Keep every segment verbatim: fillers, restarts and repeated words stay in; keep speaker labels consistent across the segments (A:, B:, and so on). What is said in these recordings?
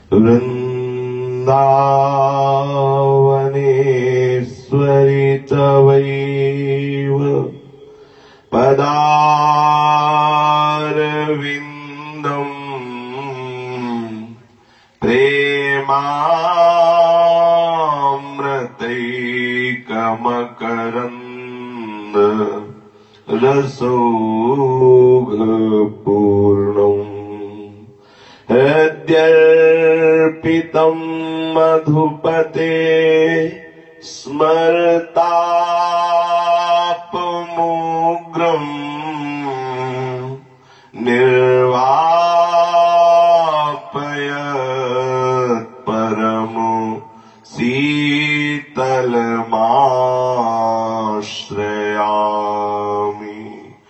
A: वृन्दावनेश्वरि च वैव पदारविन्दम् प्रेमामृतैकमकरन्द रसौघपूर्णम् हृद्यर्पितम् मधुपते स्मरतापमुग्रम् निर्वापयत् परमो शीतलमाश्रयामि।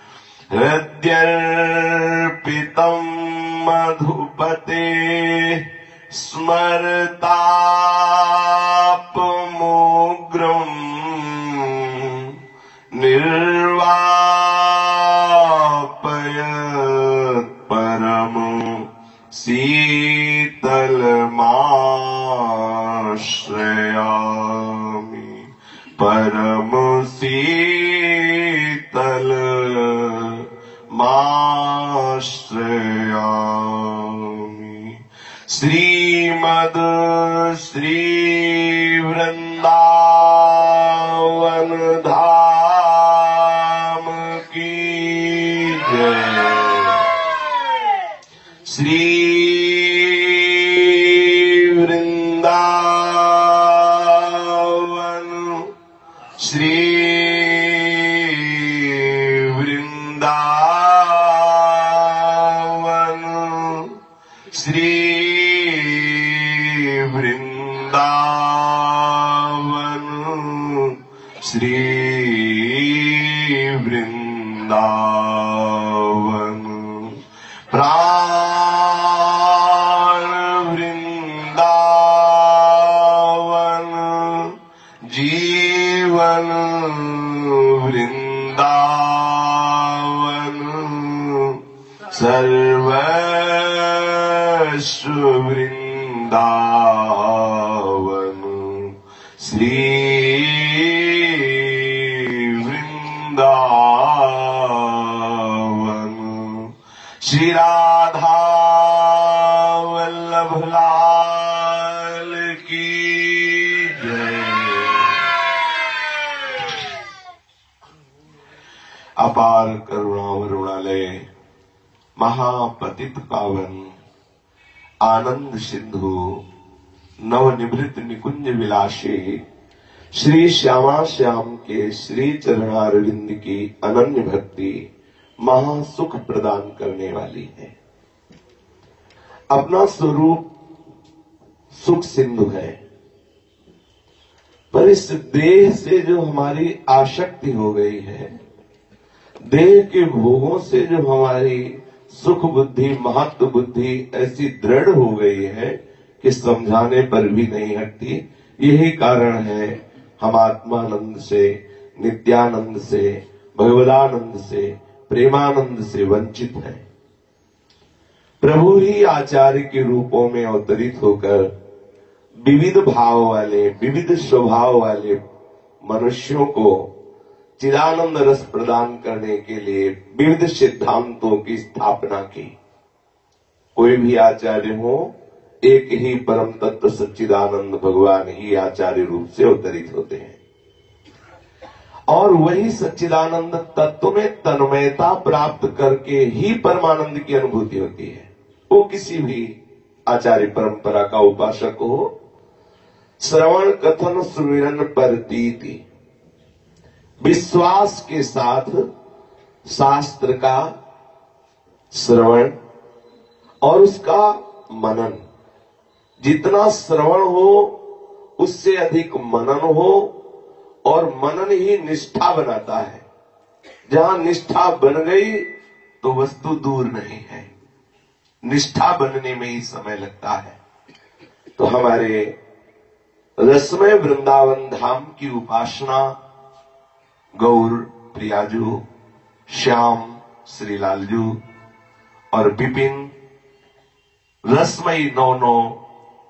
A: हृद्यर्पितम् मधुपते स्मरतापमुग्रम् निर्वापयत् परमो शीतलमाश्रयामि। परम शीतलमाश्रयामि। श्रीमद् श्री वृंदावन धाम की जय। श्री वृंदावन श्री वृंदावन श्री वृंदावन श्री वृंदावन। प्राण वृंदावन जीवन वृंदावन सर्वस्व वृंदावन। श्री वृंदावन। श्री राधा वल्लभ लाल की जय। अपार करुणा वरुणालय महापतित पावन आनंद सिंधु नवनिभृत निकुंज विलासी श्री श्यामा श्याम के श्री चरणारविंद की अनन्य भक्ति महासुख प्रदान करने वाली है। अपना स्वरूप सुख सिंधु है, पर इस देह से जो हमारी आसक्ति हो गई है, देह के भोगों से जो हमारी सुख बुद्धि महत्व बुद्धि ऐसी दृढ़ हो गई है कि समझाने पर भी नहीं हटती। यही कारण है हम आत्मानंद से, नित्यानंद से, भगवदानंद से, प्रेमानंद से वंचित हैं। प्रभु ही आचार्य के रूपों में अवतरित होकर विविध भाव वाले, विविध स्वभाव वाले मनुष्यों को चिदानंद रस प्रदान करने के लिए विविध सिद्धांतों की स्थापना की। कोई भी आचार्य हो, एक ही परम तत्व सच्चिदानंद भगवान ही आचार्य रूप से अवतरित होते हैं और वही सच्चिदानंद तत्व में तन्मयता प्राप्त करके ही परमानंद की अनुभूति होती है। वो किसी भी आचार्य परंपरा का उपासक हो, श्रवण कथन सुमिरन परतीति विश्वास के साथ शास्त्र का श्रवण और उसका मनन, जितना श्रवण हो उससे अधिक मनन हो, और मनन ही निष्ठा बनाता है। जहां निष्ठा बन गई तो वस्तु दूर नहीं है, निष्ठा बनने में ही समय लगता है। तो हमारे रसमय वृंदावन धाम की उपासना गौर प्रियाजू, श्याम श्रीलालजू और विपिन रसमयी नौ नौ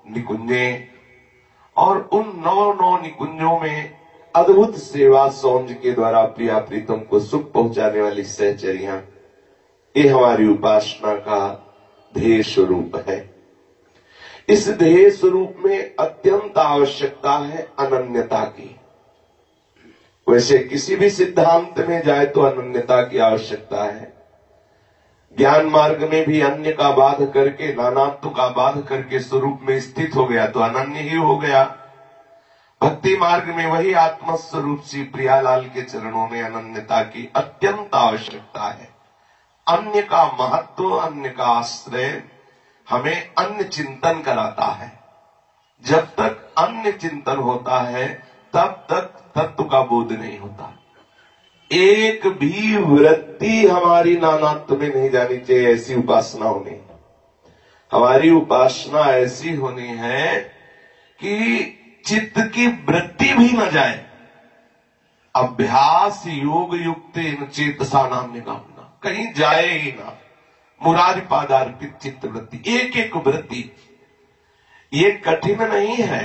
A: निकुंजे और उन नौ नौ निकुंजों में अद्भुत सेवा सौंज के द्वारा प्रिया प्रीतम को सुख पहुंचाने वाली सहचरियां, ये हमारी उपासना का ध्येय स्वरूप है। इस ध्येय स्वरूप में अत्यंत आवश्यकता है अनन्यता की। वैसे किसी भी सिद्धांत में जाए तो अनन्यता की आवश्यकता है। ज्ञान मार्ग में भी अन्य का बाध करके, नानात्व का बाध करके स्वरूप में स्थित हो गया तो अनन्य ही हो गया। भक्ति मार्ग में वही आत्मस्वरूप श्री प्रियालाल के चरणों में अनन्यता की अत्यंत आवश्यकता है। अन्य का महत्व, अन्य का आश्रय हमें अन्य चिंतन कराता है। जब तक अन्य चिंतन होता है तब तक तत्व का बोध नहीं होता। एक भी वृत्ति हमारी नानात्व में नहीं जानी चाहिए, ऐसी उपासना होनी। हमारी उपासना ऐसी होनी है कि चित्त की वृत्ति भी न जाए। अभ्यास योग युक्त चेतसा नाम निगमना, कहीं जाए ही ना। मुरारिपादार्पित चित्त वृत्ति, एक एक वृत्ति। ये कठिन नहीं है।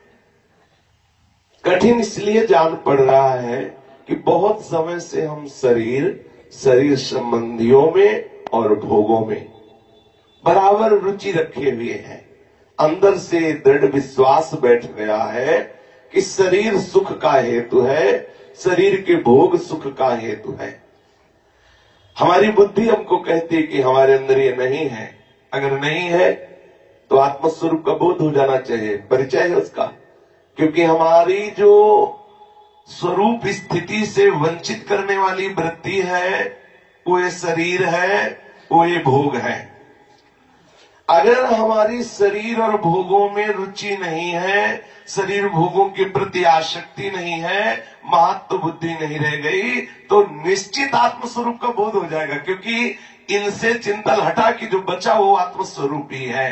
A: कठिन इसलिए जान पड़ रहा है कि बहुत समय से हम शरीर शरीर संबंधियों में और भोगों में बराबर रुचि रखे हुए हैं। अंदर से दृढ़ विश्वास बैठ गया है कि शरीर सुख का हेतु है, शरीर के भोग सुख का हेतु है। हमारी बुद्धि हमको कहती है कि हमारे अंदर ये नहीं है। अगर नहीं है तो आत्मस्वरूप का बोध हो जाना चाहिए, परिचय है उसका। क्योंकि हमारी जो स्वरूप स्थिति से वंचित करने वाली वृत्ति है वो ये शरीर है, वो ये भोग है। अगर हमारी शरीर और भोगों में रुचि नहीं है, शरीर भोगों के प्रति आसक्ति नहीं है, महत्व बुद्धि नहीं रह गई, तो निश्चित आत्मस्वरूप का बोध हो जाएगा। क्योंकि इनसे चिंतन हटा कि जो बचा वो आत्मस्वरूप ही है।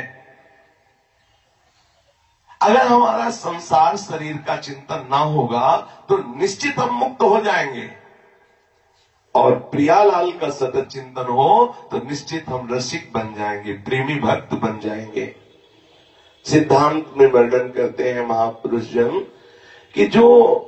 A: अगर हमारा संसार शरीर का चिंतन ना होगा तो निश्चित हम मुक्त हो जाएंगे, और प्रियालाल का सतत चिंतन हो तो निश्चित हम रसिक बन जाएंगे, प्रेमी भक्त बन जाएंगे। सिद्धांत में वर्णन करते हैं महापुरुष जन कि जो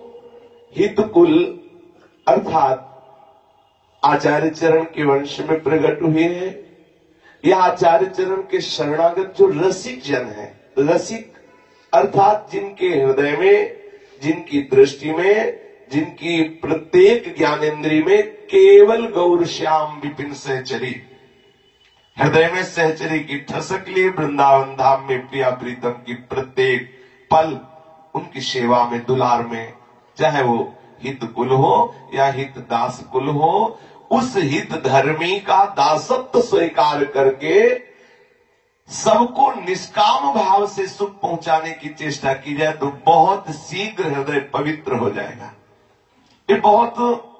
A: हितकुल अर्थात आचार्य चरण के वंश में प्रकट हुए हैं, या आचार्य चरण के शरणागत जो रसिक जन है, रसिक अर्थात जिनके हृदय में, जिनकी दृष्टि में, जिनकी प्रत्येक ज्ञानेन्द्रिय में केवल गौर श्याम विपिन सहचरी, हृदय में सहचरी की ठसक लिए वृंदावन धाम में प्रिया प्रीतम की प्रत्येक पल उनकी सेवा में, दुलार में, चाहे वो हित कुल हो या हित दास कुल हो, उस हित धर्मी का दासत्व स्वीकार करके सबको निष्काम भाव से सुख पहुंचाने की चेष्टा की जाए तो बहुत शीघ्र हृदय पवित्र हो जाएगा। ये बहुत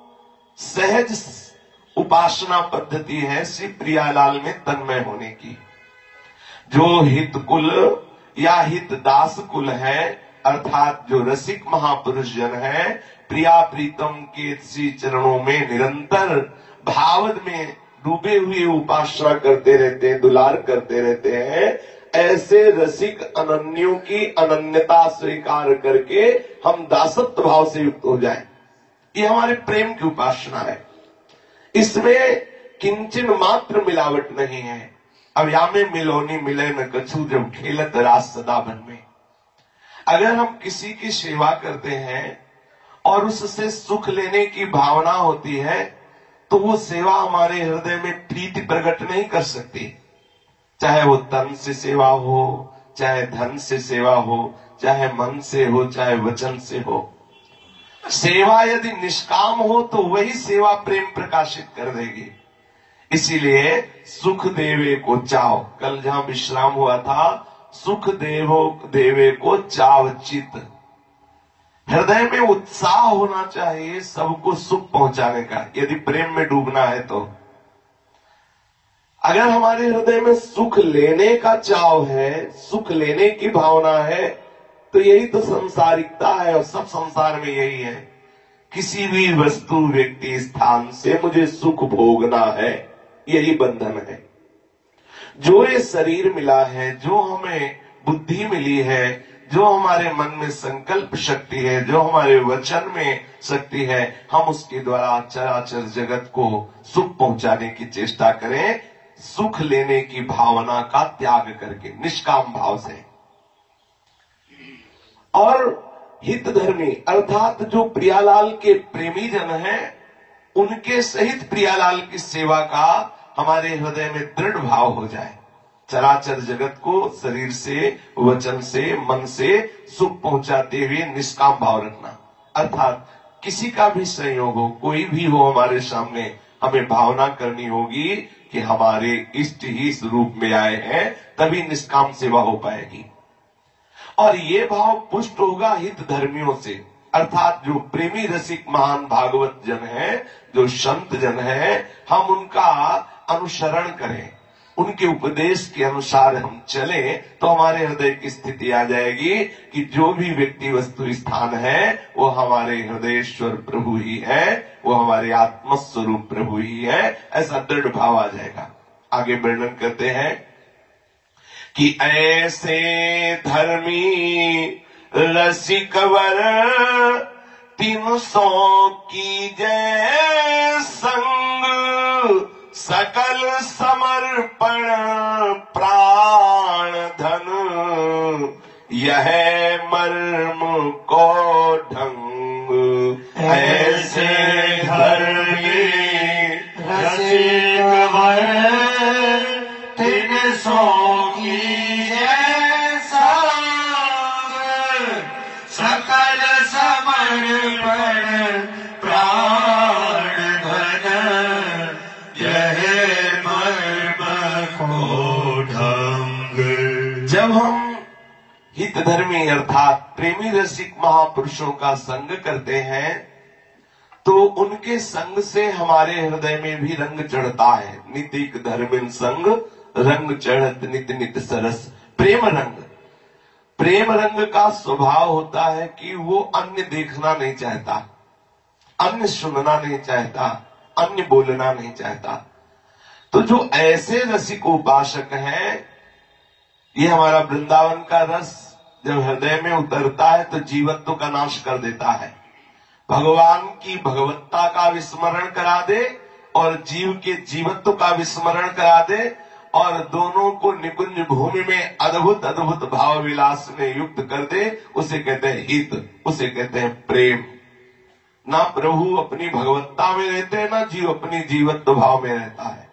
A: सहज उपासना पद्धति है श्री प्रियालाल में तन्मय होने की। जो हित कुल या हित दास कुल है, अर्थात जो रसिक महापुरुष जन है, प्रिया प्रीतम के श्री चरणों में निरंतर भाव में डूबे हुए उपासना करते रहते हैं, दुलार करते रहते हैं, ऐसे रसिक अनन्यों की अनन्यता स्वीकार करके हम दासत्व भाव से युक्त हो जाएं। ये हमारे प्रेम की उपासना है। इसमें किंचन मात्र मिलावट नहीं है। अब या में मिलोनी मिले न कछु, जब खेलत रास सदा बन में। अगर हम किसी की सेवा करते हैं और उससे सुख लेने की भावना होती है तो वो सेवा हमारे हृदय में प्रीति प्रकट नहीं कर सकती। चाहे वो तन से सेवा हो, चाहे धन से सेवा हो, चाहे मन से हो, चाहे वचन से हो। सेवा यदि निष्काम हो तो वही सेवा प्रेम प्रकाशित कर देगी। इसीलिए सुख देवे को चाव, कल जहां विश्राम हुआ था, सुख देवो देवे को चाव चित। हृदय में उत्साह होना चाहिए सबको सुख पहुंचाने का, यदि प्रेम में डूबना है तो। अगर हमारे हृदय में सुख लेने का चाव है, सुख लेने की भावना है, तो यही तो संसारिकता है, और सब संसार में यही है। किसी भी वस्तु व्यक्ति स्थान से मुझे सुख भोगना है, यही बंधन है। जो ये शरीर मिला है, जो हमें बुद्धि मिली है, जो हमारे मन में संकल्प शक्ति है, जो हमारे वचन में शक्ति है, हम उसके द्वारा चराचर जगत को सुख पहुंचाने की चेष्टा करें, सुख लेने की भावना का त्याग करके, निष्काम भाव से। और हितधर्मी अर्थात जो प्रियालाल के प्रेमी जन हैं, उनके सहित प्रियालाल की सेवा का हमारे हृदय में दृढ़ भाव हो जाए। चराचर जगत को शरीर से, वचन से, मन से सुख पहुंचाते हुए निष्काम भाव रखना। अर्थात किसी का भी संयोग हो, कोई भी हो हमारे सामने, हमें भावना करनी होगी कि हमारे इष्ट ही इस रूप में आए हैं, तभी निष्काम सेवा हो पाएगी। और ये भाव पुष्ट होगा हित धर्मियों से, अर्थात जो प्रेमी रसिक महान भागवत जन है, जो संत जन है, हम उनका अनुसरण करें, उनके उपदेश के अनुसार हम चले, तो हमारे हृदय की स्थिति आ जाएगी कि जो भी व्यक्ति वस्तु स्थान है वो हमारे हृदयेश्वर प्रभु ही है, वो हमारे आत्मस्वरूप प्रभु ही है, ऐसा दृढ़ भाव आ जाएगा। आगे वर्णन करते हैं कि ऐसे धर्मी रसिक वर तीन सौ की जय संग, सकल समर्पण प्राण धन, यह मर्म को ढंग। ऐसे धर्मी रसिक वर तीन सौ की जय संग, सकल समर्पण प्राण धन, यह मर्म को ढंग। जब हम हितधर्मी अर्थात प्रेमी रसिक महापुरुषों का संग करते हैं, तो उनके संग से हमारे हृदय में भी रंग चढ़ता है। नितिक धर्मिन संग रंग चढ़त नित नित सरस। प्रेम रंग, प्रेम रंग का स्वभाव होता है कि वो अन्य देखना नहीं चाहता, अन्य सुनना नहीं चाहता, अन्य बोलना नहीं चाहता। तो जो ऐसे रसिक उपासक हैं, ये हमारा वृंदावन का रस जब हृदय में उतरता है तो जीवत्व का नाश कर देता है। भगवान की भगवत्ता का विस्मरण करा दे और जीव के जीवत्व का विस्मरण करा दे, और दोनों को निकुंज भूमि में अद्भुत अद्भुत भाव विलास में युक्त कर दे, उसे कहते हैं हित, उसे कहते हैं प्रेम। ना प्रभु अपनी भगवत्ता में रहते हैं, ना जीव अपनी जीवत्व भाव में रहता है।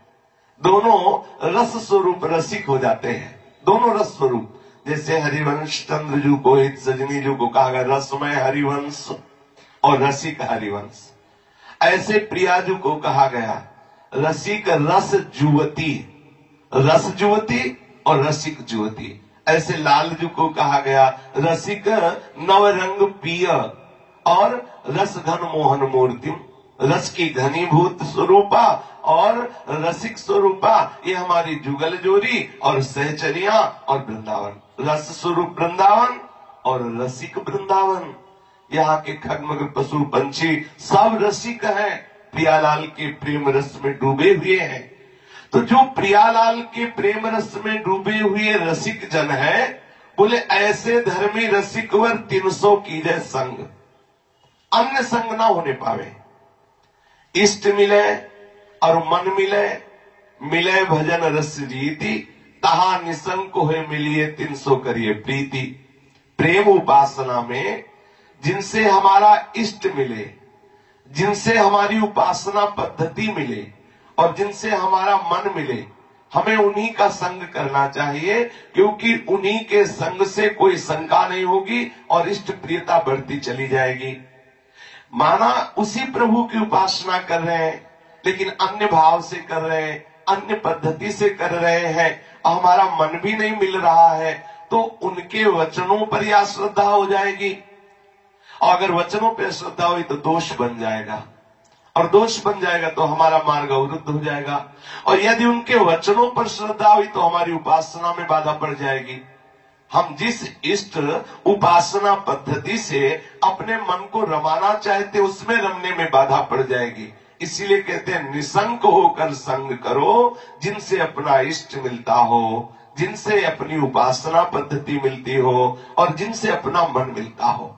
A: दोनों रस स्वरूप रसिक हो जाते हैं, दोनों रस स्वरूप। जैसे हरिवंश चंद्रजू को, हित सजनी जू को कहा गया रसमय हरिवंश और रसिक हरिवंश, ऐसे प्रियाजू को कहा गया रसिक रस जुवती, रस जुवती और रसिक जुवती। ऐसे लालजू को कहा गया रसिक नवरंग पिय और रस घन मोहन मूर्ति, रस की घनीभूत स्वरूपा और रसिक स्वरूपा। ये हमारी जुगल जोरी और सहचरिया और वृंदावन, रस स्वरूप वृंदावन और रसिक वृंदावन। यहाँ के खगमग पशु पंछी सब रसिक हैं, प्रियालाल के प्रेम रस में डूबे हुए हैं। तो जो प्रियालाल के प्रेम रस में डूबे हुए रसिक जन है, बोले ऐसे धर्मी रसिक वर तीन सौ कीजे संग, अन्य संग ना होने पावे। इष्ट मिले और मन मिले, मिले भजन रस रीति, तहा निसंग को है मिलिए तीन सौ करिए प्रीति। प्रेम उपासना में जिनसे हमारा इष्ट मिले, जिनसे हमारी उपासना पद्धति मिले और जिनसे हमारा मन मिले, हमें उन्हीं का संग करना चाहिए, क्योंकि उन्हीं के संग से कोई शंका नहीं होगी और इष्ट प्रियता बढ़ती चली जाएगी। माना उसी प्रभु की उपासना कर रहे हैं, लेकिन अन्य भाव से कर रहे हैं, अन्य पद्धति से कर रहे हैं, हमारा मन भी नहीं मिल रहा है, तो उनके वचनों पर या श्रद्धा हो जाएगी, और अगर वचनों पर श्रद्धा हुई तो दोष बन जाएगा, और दोष बन जाएगा तो हमारा मार्ग अवरुद्ध हो जाएगा, और यदि उनके वचनों पर श्रद्धा हुई तो हमारी उपासना में बाधा पड़ जाएगी। हम जिस इष्ट उपासना पद्धति से अपने मन को रमाना चाहते, उसमें रमने में बाधा पड़ जाएगी। इसीलिए कहते हैं निसंग होकर संग करो, जिनसे अपना इष्ट मिलता हो, जिनसे अपनी उपासना पद्धति मिलती हो और जिनसे अपना मन मिलता हो।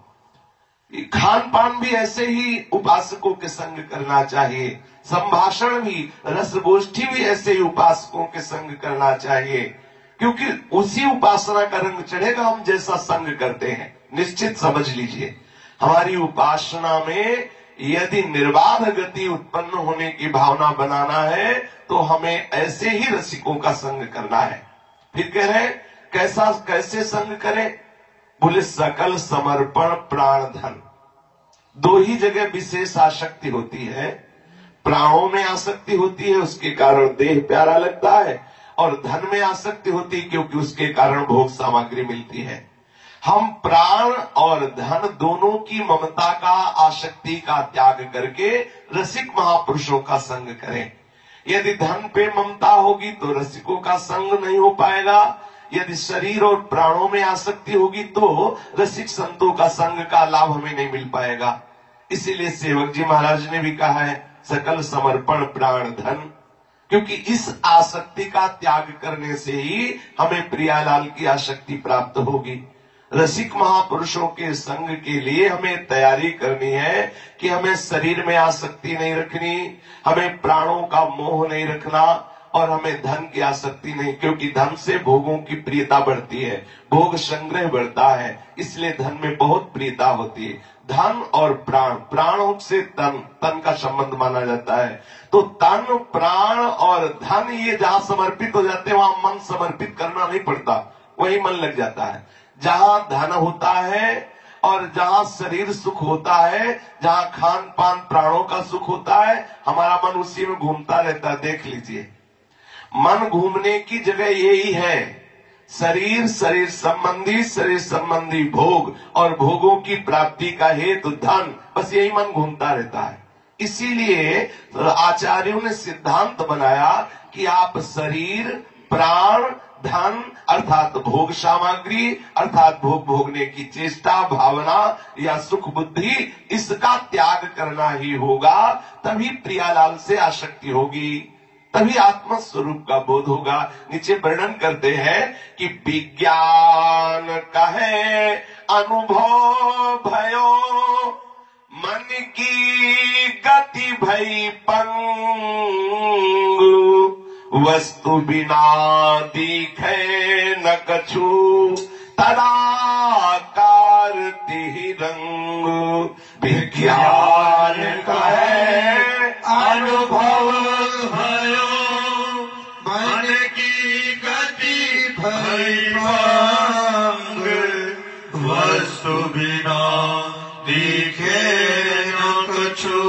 A: खान पान भी ऐसे ही उपासकों के संग करना चाहिए, संभाषण भी, रसगोष्ठी भी ऐसे ही उपासकों के संग करना चाहिए, क्योंकि उसी उपासना का रंग चढ़ेगा हम जैसा संग करते हैं। निश्चित समझ लीजिए, हमारी उपासना में यदि निर्बाध गति उत्पन्न होने की भावना बनाना है तो हमें ऐसे ही रसिकों का संग करना है। फिर कह रहे कैसा कैसे संग करें? बोले सकल समर्पण प्राण धन। दो ही जगह विशेष आसक्ति होती है, प्राणों में आसक्ति होती है, उसके कारण देह प्यारा लगता है, और धन में आसक्ति होती है क्योंकि उसके कारण भोग सामग्री मिलती है। हम प्राण और धन दोनों की ममता का, आसक्ति का त्याग करके रसिक महापुरुषों का संग करें। यदि धन पे ममता होगी तो रसिकों का संग नहीं हो पाएगा, यदि शरीर और प्राणों में आसक्ति होगी तो रसिक संतों का संग का लाभ हमें नहीं मिल पाएगा। इसीलिए सेवक जी महाराज ने भी कहा है सकल समर्पण प्राण धन, क्योंकि इस आसक्ति का त्याग करने से ही हमें प्रियालाल की आसक्ति प्राप्त होगी। रसिक महापुरुषों के संग के लिए हमें तैयारी करनी है कि हमें शरीर में आसक्ति नहीं रखनी, हमें प्राणों का मोह नहीं रखना, और हमें धन की आसक्ति नहीं, क्योंकि धन से भोगों की प्रियता बढ़ती है, भोग संग्रह बढ़ता है, इसलिए धन में बहुत प्रियता होती है। धन और प्राण, प्राणों से तन, तन का संबंध माना जाता है, तो तन, प्राण और धन ये जहां समर्पित हो जाते हैं वहां मन समर्पित करना नहीं पड़ता, वही मन लग जाता है। जहां धन होता है और जहां शरीर सुख होता है, जहां खान पान प्राणों का सुख होता है, हमारा मन उसी में घूमता रहता है। देख लीजिए, मन घूमने की जगह यही है, शरीर, शरीर संबंधी, शरीर संबंधी भोग और भोगों की प्राप्ति का हेतु धन, बस यही मन घूमता रहता है। इसीलिए आचार्यों ने सिद्धांत बनाया कि आप शरीर, प्राण, धन अर्थात भोग सामग्री अर्थात भोग भोगने की चेष्टा, भावना या सुख बुद्धि, इसका त्याग करना ही होगा, तभी प्रियालाल से आसक्ति होगी, तभी आत्म स्वरूप का बोध होगा। नीचे वर्णन करते हैं कि विज्ञान कहे अनुभव भयो, मन की गति भई पंग, वस्तु बिना दिखे न कछु, तदाकार तिहि रंग। विज्ञान कहे अनुभव भयो,
B: मन की गति भई पंग, वस्तु बिना दिखे न कछु,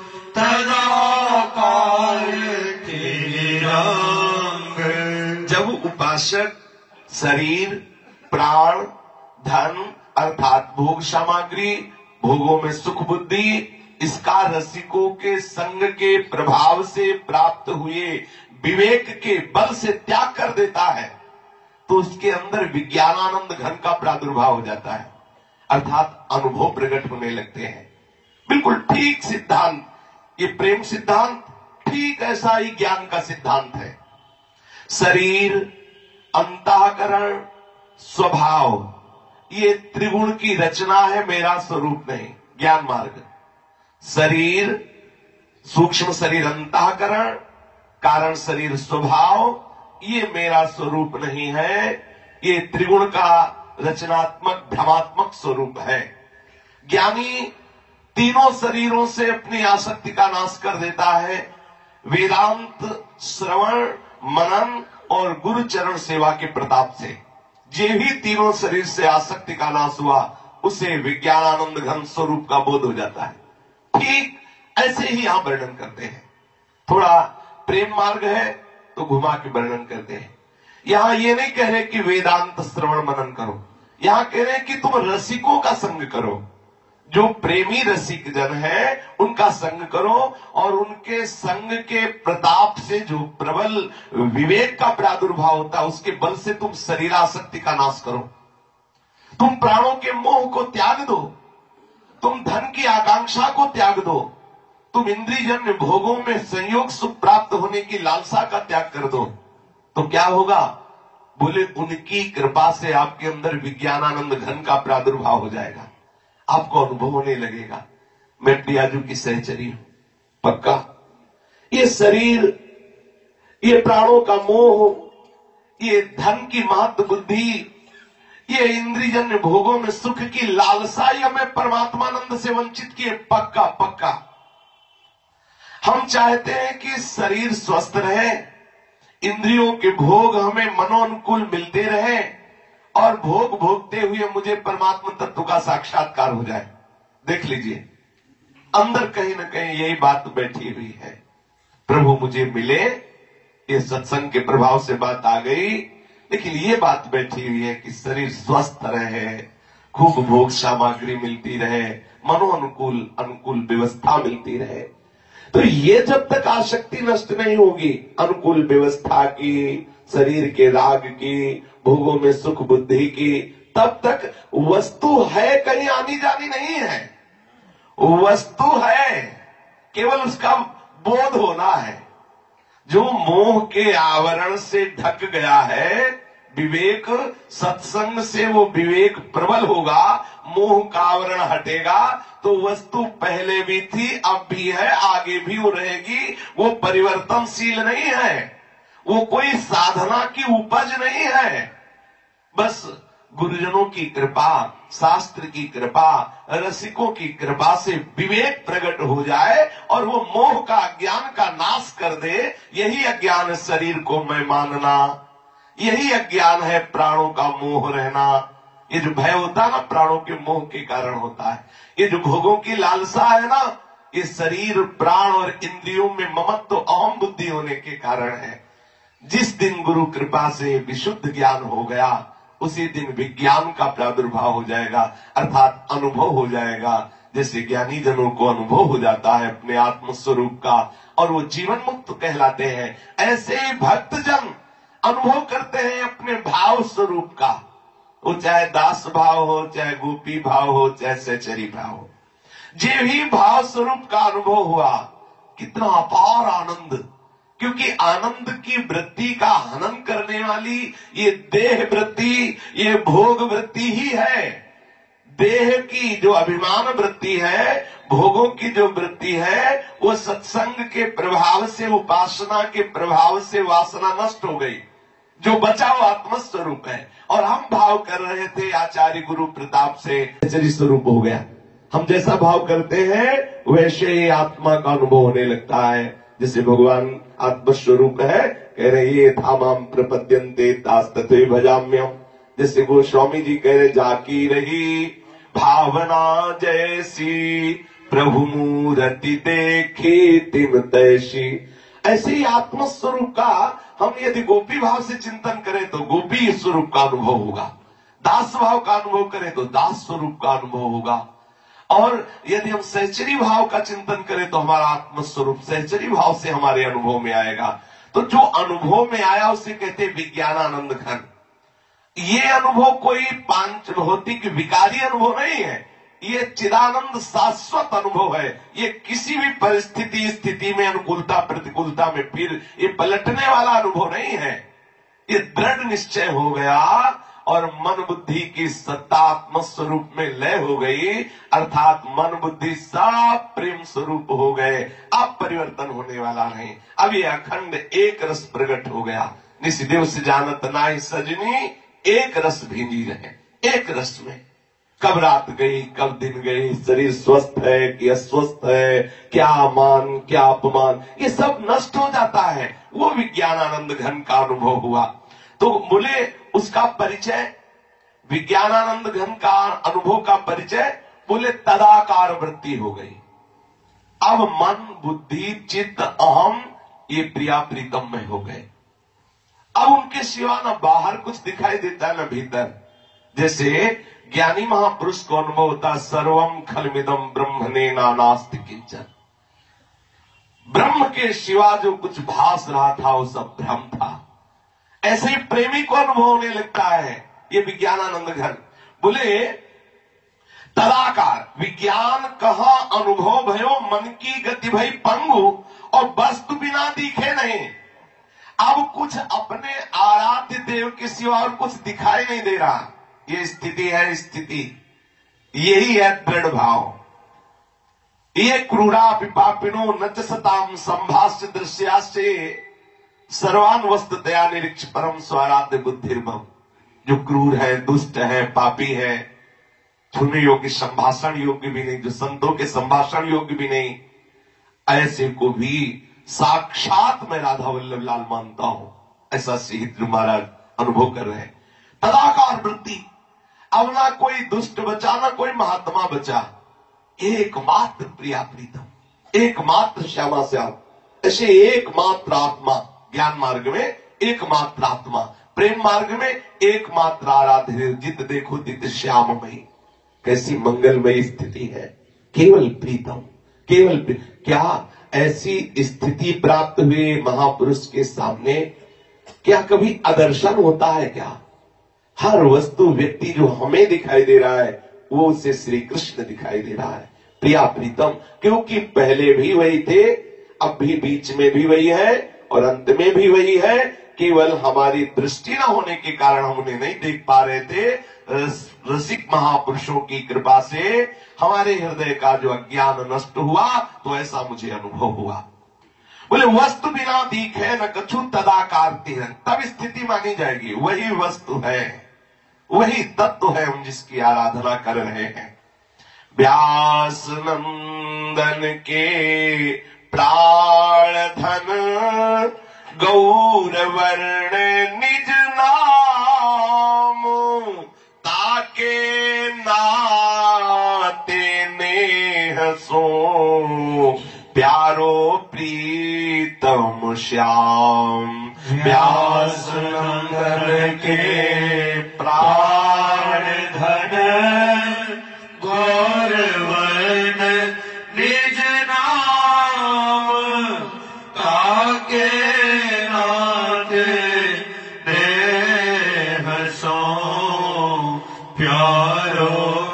B: तदाकार तिहि रंग।
A: जब उपासक शरीर, प्राण, धन अर्थात भोग सामग्री, भोगों में सुख बुद्धि, इसका रसिकों के संग के प्रभाव से प्राप्त हुए विवेक के बल से त्याग कर देता है, तो उसके अंदर विज्ञानानंद घन का प्रादुर्भाव हो जाता है, अर्थात अनुभव प्रकट होने लगते हैं। बिल्कुल ठीक सिद्धांत, ये प्रेम सिद्धांत ठीक ऐसा ही ज्ञान का सिद्धांत है। शरीर, अंतःकरण, स्वभाव, ये त्रिगुण की रचना है, मेरा स्वरूप नहीं। ज्ञान मार्ग, शरीर, सूक्ष्म शरीर अंतःकरण, कारण शरीर स्वभाव, ये मेरा स्वरूप नहीं है, ये त्रिगुण का रचनात्मक भ्रमात्मक स्वरूप है। ज्ञानी तीनों शरीरों से अपनी आसक्ति का नाश कर देता है। वेदांत श्रवण, मनन और गुरु चरण सेवा के प्रताप से जे भी तीनों शरीर से आसक्ति का नाश हुआ, उसे विज्ञानानंद घन स्वरूप का बोध हो जाता है। ठीक ऐसे ही यहां वर्णन करते हैं। थोड़ा प्रेम मार्ग है तो घुमा के वर्णन करते हैं। यहां ये नहीं कह रहे कि वेदांत श्रवण मनन करो, यहां कह रहे हैं कि तुम रसिकों का संग करो। जो प्रेमी रसिक जन है उनका संग करो, और उनके संग के प्रताप से जो प्रबल विवेक का प्रादुर्भाव होता है, उसके बल से तुम शरीरासक्ति का नाश करो, तुम प्राणों के मोह को त्याग दो, तुम धन की आकांक्षा को त्याग दो, तुम इंद्रियजन्य भोगों में संयोग सुख प्राप्त होने की लालसा का त्याग कर दो। तो क्या होगा? बोले उनकी कृपा से आपके अंदर विज्ञानानंद घन का प्रादुर्भाव हो जाएगा, आपको अनुभव होने लगेगा मैं प्रियाजू की सहचरी हूं। पक्का ये शरीर, ये प्राणों का मोह, ये धन की महत्व बुद्धि, ये इंद्रियजन्य भोगों में सुख की लालसा, ये हमें परमात्मानंद से वंचित किए। पक्का पक्का हम चाहते हैं कि शरीर स्वस्थ रहे, इंद्रियों के भोग हमें मनोनुकूल मिलते रहे और भोग भोगते हुए मुझे परमात्मा तत्व का साक्षात्कार हो जाए। देख लीजिए अंदर कहीं ना कहीं यही बात बैठी हुई है, प्रभु मुझे मिले। ये सत्संग के प्रभाव से बात आ गई, लेकिन ये बात बैठी हुई है कि शरीर स्वस्थ रहे, खूब भोग सामग्री मिलती रहे, मनोनुकूल अनुकूल व्यवस्था मिलती रहे। तो ये जब तक आसक्ति नष्ट नहीं होगी अनुकूल व्यवस्था की, शरीर के राग की, भोगों में सुख बुद्धि की, तब तक वस्तु है, कहीं आनी जानी नहीं है। वस्तु है, केवल उसका बोध होना है। जो मोह के आवरण से ढक गया है, विवेक सत्संग से वो विवेक प्रबल होगा, मोह का आवरण हटेगा तो वस्तु पहले भी थी, अब भी है, आगे भी वो रहेगी। वो परिवर्तनशील नहीं है, वो कोई साधना की उपज नहीं है। बस गुरुजनों की कृपा, शास्त्र की कृपा, रसिकों की कृपा से विवेक प्रकट हो जाए और वो मोह का अज्ञान का नाश कर दे। यही अज्ञान है शरीर को मैं मानना, यही अज्ञान है प्राणों का मोह रहना। ये जो भय होता है ना, प्राणों के मोह के कारण होता है। ये जो भोगों की लालसा है ना, ये शरीर प्राण और इंद्रियों में ममत्व तो अहम बुद्धि होने के कारण है। जिस दिन गुरु कृपा से विशुद्ध ज्ञान हो गया, उसी दिन विज्ञान का प्रादुर्भाव हो जाएगा, अर्थात अनुभव हो जाएगा। जैसे ज्ञानी जनों को अनुभव हो जाता है अपने आत्म स्वरूप का और वो जीवन मुक्त कहलाते हैं, ऐसे ही भक्त जन अनुभव करते हैं अपने भाव स्वरूप का। वो चाहे दास भाव हो, चाहे गोपी भाव हो, चाहे सहचरी भाव हो, जे भी भाव स्वरूप का अनुभव हुआ, कितना अपार आनंद। क्योंकि आनंद की वृत्ति का हनन करने वाली ये देह वृत्ति, ये भोग वृत्ति ही है। देह की जो अभिमान वृत्ति है, भोगों की जो वृत्ति है, वो सत्संग के प्रभाव से, उपासना के प्रभाव से वासना नष्ट हो गई। जो बचा वो आत्मस्वरूप है। और हम भाव कर रहे थे आचार्य गुरु प्रताप से, सहचरी स्वरूप हो गया। हम जैसा भाव करते हैं वैसे ही आत्मा का अनुभव होने लगता है। जैसे भगवान आत्मस्वरूप है, कह रहे ये धामाम प्रपद्यन्ते तास्तथे भजाम्यम। जैसे गोस्वामी जी कह रहे जाकी रही भावना जैसी, प्रभु मूर्ति देखी तिम तैसी। ऐसे ही आत्मस्वरूप का हम यदि गोपी भाव से चिंतन करें तो गोपी स्वरूप का अनुभव होगा, दास भाव का अनुभव करें तो दास स्वरूप का अनुभव होगा। और यदि हम सहचरी भाव का चिंतन करें तो हमारा आत्मस्वरूप सहचरी भाव से हमारे अनुभव में आएगा। तो जो अनुभव में आया उसे कहते विज्ञानानंद घन। ये अनुभव कोई पांच भौतिक विकारी अनुभव नहीं है, ये चिदानंद शाश्वत अनुभव है। ये किसी भी परिस्थिति स्थिति में, अनुकूलता प्रतिकूलता में फिर ये पलटने वाला अनुभव नहीं है। ये दृढ़ निश्चय हो गया और मन बुद्धि की सत्ता आत्म स्वरूप में लय हो गई, अर्थात मन बुद्धि सब प्रेम स्वरूप हो गए। अब परिवर्तन होने वाला नहीं, अब ये अखंड एक रस प्रकट हो गया। निशिदेव से जानत नाहि सजनी, एक रस भींजी रहे, एक रस में। कब रात गई, कब दिन गई, शरीर स्वस्थ है कि अस्वस्थ है, क्या मान क्या अपमान, ये सब नष्ट हो जाता है। वो विज्ञानानंद घन का अनुभव हुआ। तो बोले उसका परिचय, विज्ञानानंद घन का अनुभव का परिचय, बोले तदाकार वृत्ति हो गई। अब मन बुद्धि चित्त अहम ये प्रिया प्रीतम में हो गए। अब उनके सिवा न बाहर कुछ दिखाई देता न भीतर। जैसे ज्ञानी महापुरुष को अनुभव होता, सर्वम खलमिदम ब्रह्मणे नानास्ति किंचन। ब्रह्म के सिवा जो कुछ भास रहा था वो सब भ्रम था। ऐसे ही प्रेमी को अनुभव होने लगता है। ये विज्ञानानंद घन बोले तदाकार विज्ञान कहां अनुभव भयो, मन की गति भई पंगु और वस्तु बिना दिखे नहीं। अब कुछ अपने आराध्य देव के सिवा और कुछ दिखाई नहीं दे रहा। ये स्थिति है स्थिति, यही है दृढ़ भाव। ये क्रूरा पिपापिनो नचसताम संभाष्य दृश्यासे सर्वान वस्तुतया निरीक्ष परम स्वाराध्य बुद्धिर्भम। जो क्रूर है, दुष्ट है, पापी है, छूने योग्य, संभाषण योग्य भी नहीं, जो संतों के संभाषण योग्य भी नहीं, ऐसे को भी साक्षात मैं राधा वल्लभ लाल मानता हूं। ऐसा श्री महाराज अनुभव कर रहे हैं। तदाकार वृत्ति, अब ना कोई दुष्ट बचा ना कोई महात्मा बचा, एकमात्र प्रिया प्रीतम, एकमात्र श्यामा श्याम। ऐसे एकमात्र आत्मा, ज्ञान मार्ग में एकमात्र आत्मा, प्रेम मार्ग में एकमात्र आराध्य, जित देखो तित श्याममयी। कैसी मंगलमयी स्थिति है। केवल प्रीतम, केवल प्री... क्या ऐसी स्थिति प्राप्त हुए महापुरुष के सामने क्या कभी आदर्शन होता है क्या? हर वस्तु व्यक्ति जो हमें दिखाई दे रहा है वो उसे श्री कृष्ण दिखाई दे रहा है, प्रिया प्रीतम। क्योंकि पहले भी वही थे, अब भी बीच में भी वही है और अंत में भी वही है। केवल हमारी दृष्टि न होने के कारण हम उन्हें नहीं देख पा रहे थे। रसिक महापुरुषों की कृपा से हमारे हृदय का जो अज्ञान नष्ट हुआ, तो ऐसा मुझे अनुभव हुआ। बोले वस्तु बिना दिखे न कछु तदाकार तिरन, तब स्थिति मानी जाएगी। वही वस्तु है, वही तत्व है हम जिसकी आराधना कर रहे हैं। व्यास नंदन के प्राण धन गौर वर्ण निज नाम, ताके नाते नेह सो प्यारो प्रीतम श्याम। व्यास नंदन के प्राण धन
B: गौर वर्ण निज नाम, ताके नाते नेह सो प्यारो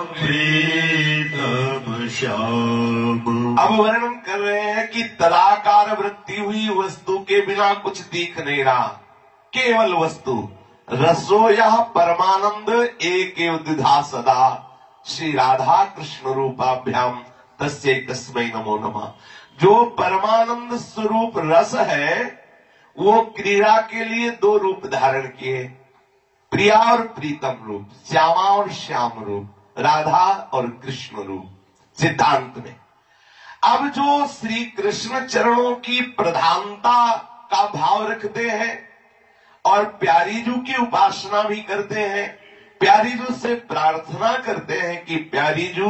B: प्रीतम श्याम।
A: अब वर्णन कर रहे हैं कि तदाकार वृत्ति हुई वस्तु के बिना कुछ दिख नहीं रहा, केवल वस्तु। रसो यह परमानंद एक द्विधा सदा, श्री राधा कृष्ण रूपाभ्याम तस्यै तस्मै नमो नमः। जो परमानंद स्वरूप रस है वो क्रीड़ा के लिए दो रूप धारण किए, प्रिया और प्रीतम रूप, श्यामा और श्याम रूप, राधा और कृष्ण रूप सिद्धांत में। अब जो श्री कृष्ण चरणों की प्रधानता का भाव रखते हैं और प्यारी जू की उपासना भी करते हैं, प्यारी जू से प्रार्थना करते हैं कि प्यारी जू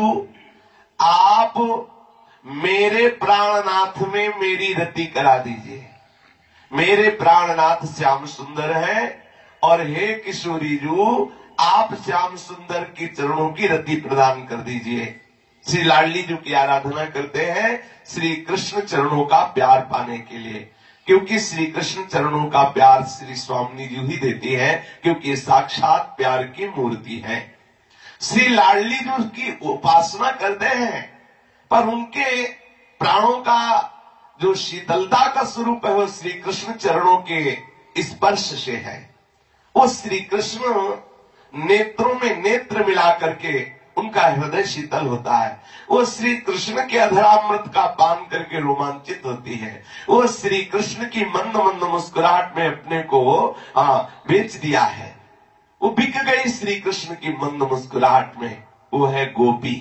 A: आप मेरे प्राणनाथ में मेरी रति करा दीजिए। मेरे प्राणनाथ श्याम सुंदर है और हे किशोरी जू आप श्याम सुंदर की चरणों की रति प्रदान कर दीजिए। श्री लाडली जू की आराधना करते हैं श्री कृष्ण चरणों का प्यार पाने के लिए, क्योंकि श्री कृष्ण चरणों का प्यार श्री स्वामी जी ही देती है, क्योंकि ये साक्षात प्यार की मूर्ति है। श्री लाडली जू की उपासना करते हैं पर उनके प्राणों का जो शीतलता का स्वरूप है वो श्री कृष्ण चरणों के स्पर्श से है। वो श्री कृष्ण नेत्रों में नेत्र मिला करके उनका हृदय शीतल होता है। वो श्री कृष्ण के अधरामृत का पान करके रोमांचित होती है। वो श्री कृष्ण की मंद मंद मुस्कुराहट में अपने को आ, बेच दिया है। वो बिक गई श्री कृष्ण की मंद मुस्कुराहट में, वो है गोपी।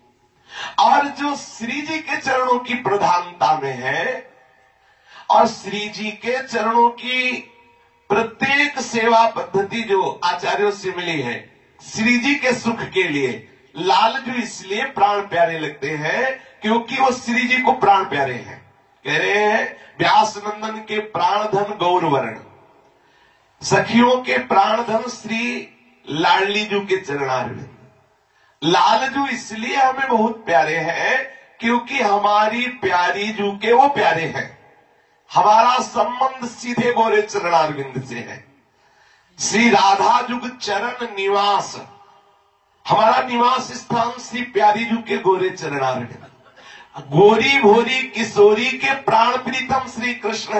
A: और जो श्री जी के चरणों की प्रधानता में है और श्री जी के चरणों की प्रत्येक सेवा पद्धति जो आचार्यों से मिली है श्री जी के सुख के लिए, लालजू इसलिए प्राण प्यारे लगते हैं क्योंकि वो श्री जी को प्राण प्यारे हैं। कह रहे हैं व्यास नंदन के प्राण धन गौर वर्ण, सखियों के प्राण धन श्री लाडली जू के चरणारविंद। लालजू इसलिए हमें बहुत प्यारे हैं क्योंकि हमारी प्यारी जू के वो प्यारे हैं। हमारा संबंध सीधे गोरे चरणारविंद से है। श्री राधा जुग चरण निवास, हमारा निवास स्थान श्री प्यारी जू के गोरे चरणारविंद। गोरी भोरी किशोरी के प्राण प्रीतम श्री कृष्ण है,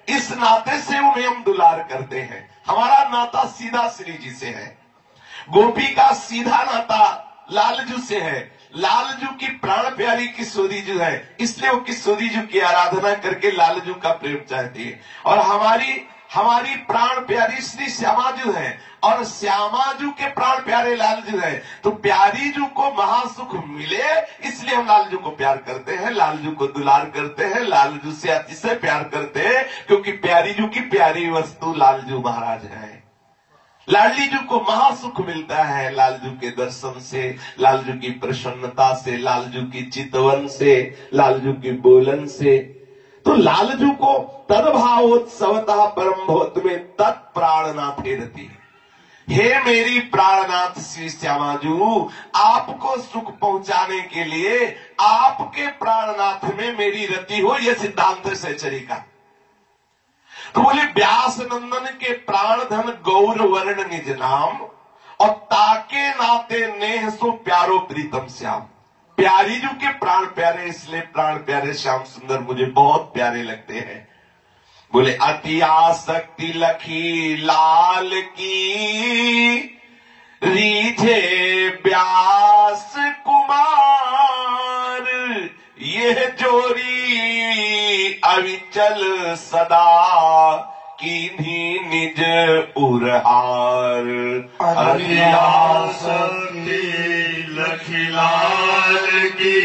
A: इस नाते से उन्हें हम दुलार करते हैं। हमारा नाता सीधा श्री जी से है। गोपी का सीधा नाता लालजू से है। लालजू की प्राण प्यारी किशोरी जो है, इसलिए वो किशोरी जी की आराधना करके लालजू का प्रेम चाहती है। और हमारी हमारी प्राण प्यारी श्री श्यामाजू है और श्यामाजू के प्राण प्यारे लालजू है। तो प्यारी जू को महासुख मिले इसलिए हम लालजू को प्यार करते हैं, लालजू को दुलार करते हैं, लालजू से अतिशय प्यार करते हैं, क्योंकि प्यारी जू की प्यारी वस्तु लालजू महाराज है। लाडली जू को महासुख मिलता है लालजू के दर्शन से, लालजू की प्रसन्नता से, लालजू की चितवन से, लालजू की बोलन से। तो लालजू को तद्भावोत्सवतः परम भोत में तत्प्राणनाथे रति। हे मेरी प्राणनाथ श्री श्यामाजू, आपको सुख पहुंचाने के लिए आपके प्राणनाथ में मेरी रति हो, यह सिद्धांत है सहचरी का। तो बोले व्यास नंदन के प्राण धन गौर वर्ण निज नाम, और ताके नाते नेह सो प्यारो प्रीतम श्याम। प्यारी जू के प्राण प्यारे, इसलिए प्राण प्यारे श्याम सुंदर मुझे बहुत प्यारे लगते हैं। बोले अति आसक्ति लखी लाल की, रीझे व्यास कुमार। यह जोरी अविचल सदा, कीन्ही निज उरहार।
B: अति आसक्ति लखी लाल की,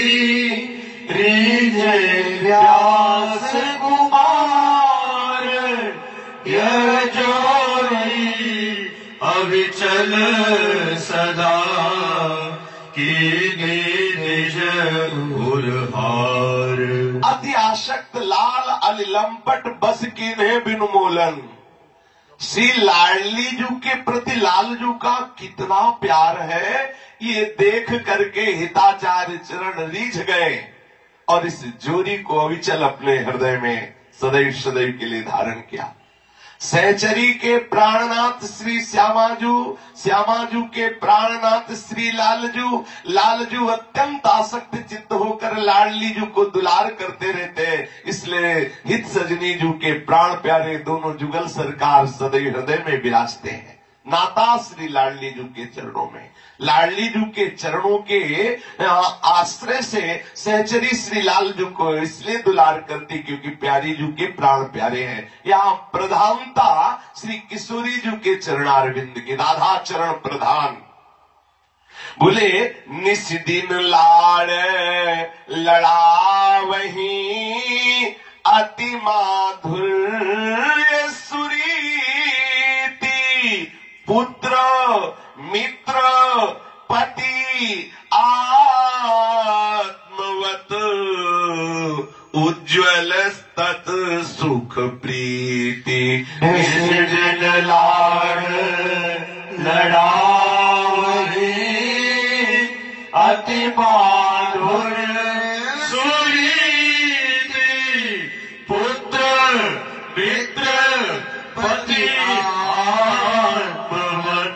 B: रीझे व्यास कुमार। यह जोरी अविचल सदा, कीन्ही निज उरहार।
A: अति आसक्त लाल अलिलंपट बस कीन्हे बिनु मोलन। श्री लाडली जू के प्रति लालजू का कितना प्यार है, ये देख करके हिताचार्य चरण रीझ गए और इस जोरी को अविचल अपने हृदय में सदैव सदैव के लिए धारण किया। सहचरी के प्राणनाथ श्री श्यामाजू, श्यामाजू के प्राणनाथ श्री लालजू। लालजू अत्यंत आसक्त चित्त होकर लाडली जू को दुलार करते रहते हैं, इसलिए हित सजनी जू के प्राण प्यारे दोनों जुगल सरकार सदैव हृदय में विराजते हैं। नाता श्री लाडली जू के चरणों में, लाडली जू के चरणों के आश्रय से सहचरी श्री लालजू को इसलिए दुलार करती क्योंकि प्यारी जू के प्राण प्यारे हैं। यहाँ प्रधानता श्री किशोरी जू के चरणारविंद की, राधा चरण प्रधान। बोले निस दिन लाड़ लड़ा वही, अति माधुर्य सुरीति। पुत्र मित्र पति आत्मवत, उज्ज्वल तत् सुख प्रीति।
B: निस दिन लाड़ लड़ावही, अति माधुर्य सुरीति। पुत्र मित्र पति आत्मवत,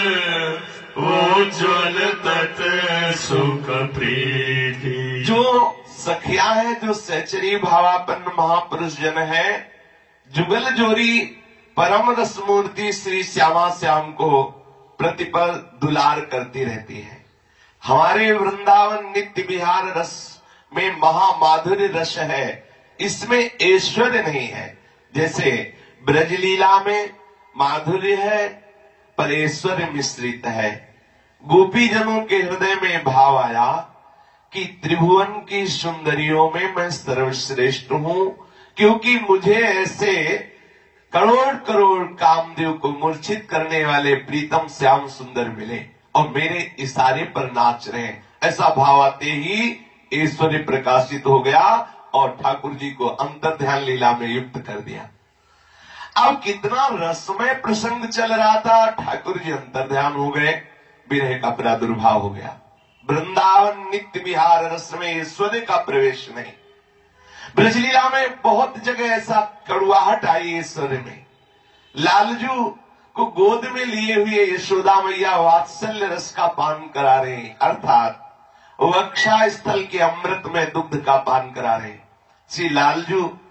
B: उज्ज्वल तत् सुख प्रीति।
A: जो सखिया है, जो सहचरी भावापन्न महापुरुष जन है, जुगल जोरी परम रस मूर्ति श्री श्यामा श्याम को प्रतिपल दुलार करती रहती है। हमारे वृंदावन नित्य विहार रस में महामाधुर्य रस है, इसमें ऐश्वर्य नहीं है। जैसे ब्रजलीला में माधुर्य है पर ऐश्वर्य मिश्रित है। गोपी जनों के हृदय में भाव आया कि त्रिभुवन की सुंदरियों में मैं सर्वश्रेष्ठ हूं, क्योंकि मुझे ऐसे करोड़ करोड़ कामदेव को मूर्छित करने वाले प्रीतम श्याम सुंदर मिले और मेरे इशारे पर नाच रहे हैं। ऐसा भाव आते ही ऐश्वर्य प्रकाशित हो गया और ठाकुर जी को अंतर ध्यान लीला में युक्त कर दिया। अब कितना रसमय प्रसंग चल रहा था, ठाकुर जी अंतर ध्यान हो गए, विरह का प्रादुर्भाव हो गया। वृंदावन नित्य विहार रस में ऐश्वर्य का प्रवेश नहीं। ब्रजलीला में बहुत जगह ऐसा कड़ुआहट आई ऐश्वर्य में। लालजू को गोद में लिए हुए यशोदा मैया वात्सल्य रस का पान करा रहे हैं, अर्थात वक्षा स्थल के अमृत में दुग्ध का पान करा रहे हैं। श्री लालजू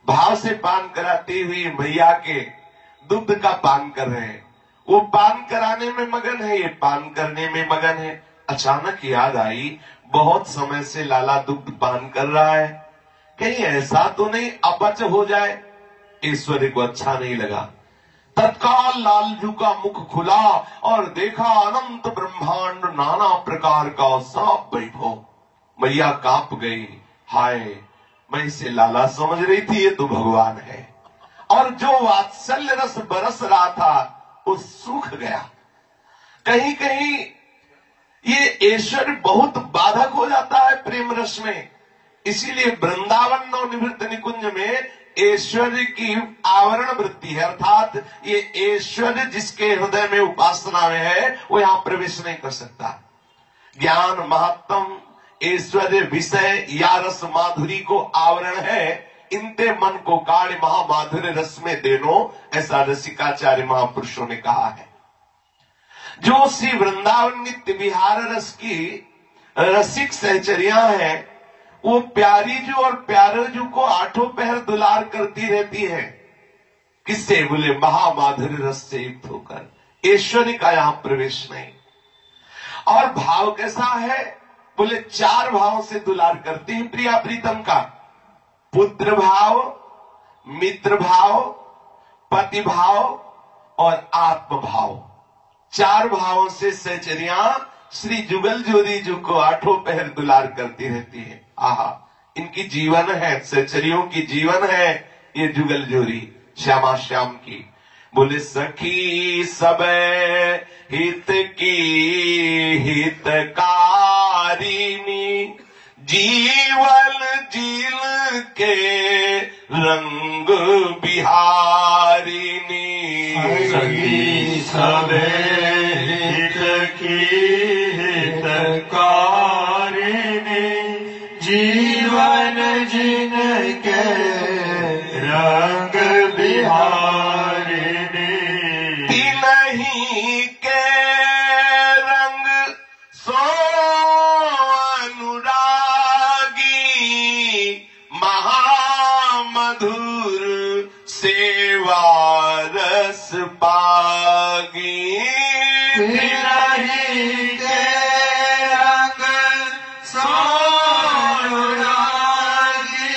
A: भाव से पान कराती हुई मैया के दुग्ध का पान कर रहे हैं। वो पान कराने में मगन है, ये पान करने में मगन है। अचानक याद आई, बहुत समय से लाला दुग्ध पान कर रहा है, कहीं ऐसा तो नहीं अपच हो जाए। ईश्वरी को अच्छा नहीं लगा। तत्काल लालजू का मुख खुला और देखा अनंत ब्रह्मांड नाना प्रकार का सब वैभव। मैया कांप गई, हाय मैं इसे लाला समझ रही थी, ये तो भगवान है। और जो वात्सल्य रस बरस रहा था वो सूख गया। कहीं कहीं ये ऐश्वर्य बहुत बाधक हो जाता है प्रेम रस में। इसीलिए वृंदावन नवनिवृत्त निकुंज में ऐश्वर्य की आवरण वृत्ति है, अर्थात ये ऐश्वर्य जिसके हृदय में उपासना में है वो यहां प्रवेश नहीं कर सकता। ज्ञान महत्तम ऐश्वर्य विषय या रस माधुरी को आवरण है, इनते मन को काढ़ महामाधुर्य रस में देनो, ऐसा रसिकाचार्य महापुरुषों ने कहा है। जो श्री वृंदावन नित्य विहार रस की रसिक सहचरियां हैं, वो प्यारी जू और प्यारजू को आठों पहर दुलार करती रहती है। किससे? बोले महामाधुर्य रस से युक्त होकर। ऐश्वर्य का यहां प्रवेश नहीं। और भाव कैसा है? बोले चार भावों से दुलार करती है प्रिया प्रीतम का। पुत्र भाव, मित्र भाव, पति भाव और आत्म भाव। चार भावों से सहचरियां श्री जुगल जोरी जी को आठों पहर दुलार करती रहती है। आहा, इनकी जीवन है, सहचरियों की जीवन है ये जुगल जोरी श्यामा श्याम की। बोले सखी सब हित की हितकारिणी, जीवन जील के रंग बिहारिणी।
B: सखी सब हित की हितकारिणी, जीवन जिनके रंग बिहारिणी।
A: तिलही के रंग सो अनुरागी, महामधुर सेवा रस पागी।
B: तिलही के रंग सो अनुरागी,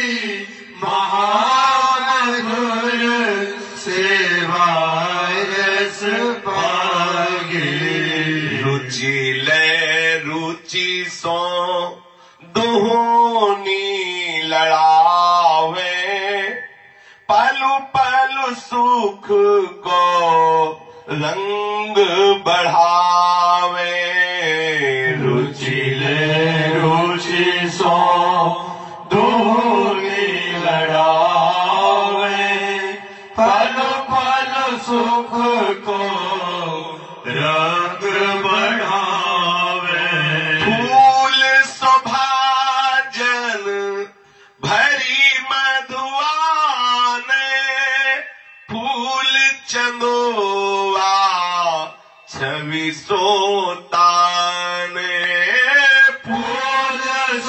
B: महामधुर सेवा रस पागी।
A: रुचि ले रुचि सो दुहोनी लड़ावे, पलु पलु सुख को रंग बढ़ावे।
B: रुचि ले रुचि सो दुहोनी लड़ावे, पल पल सुख को रंग बढ़ावे।
A: फूल शोभाजन भरी मधुआने, फूल चंदोवा छवि सोताने।
B: फूल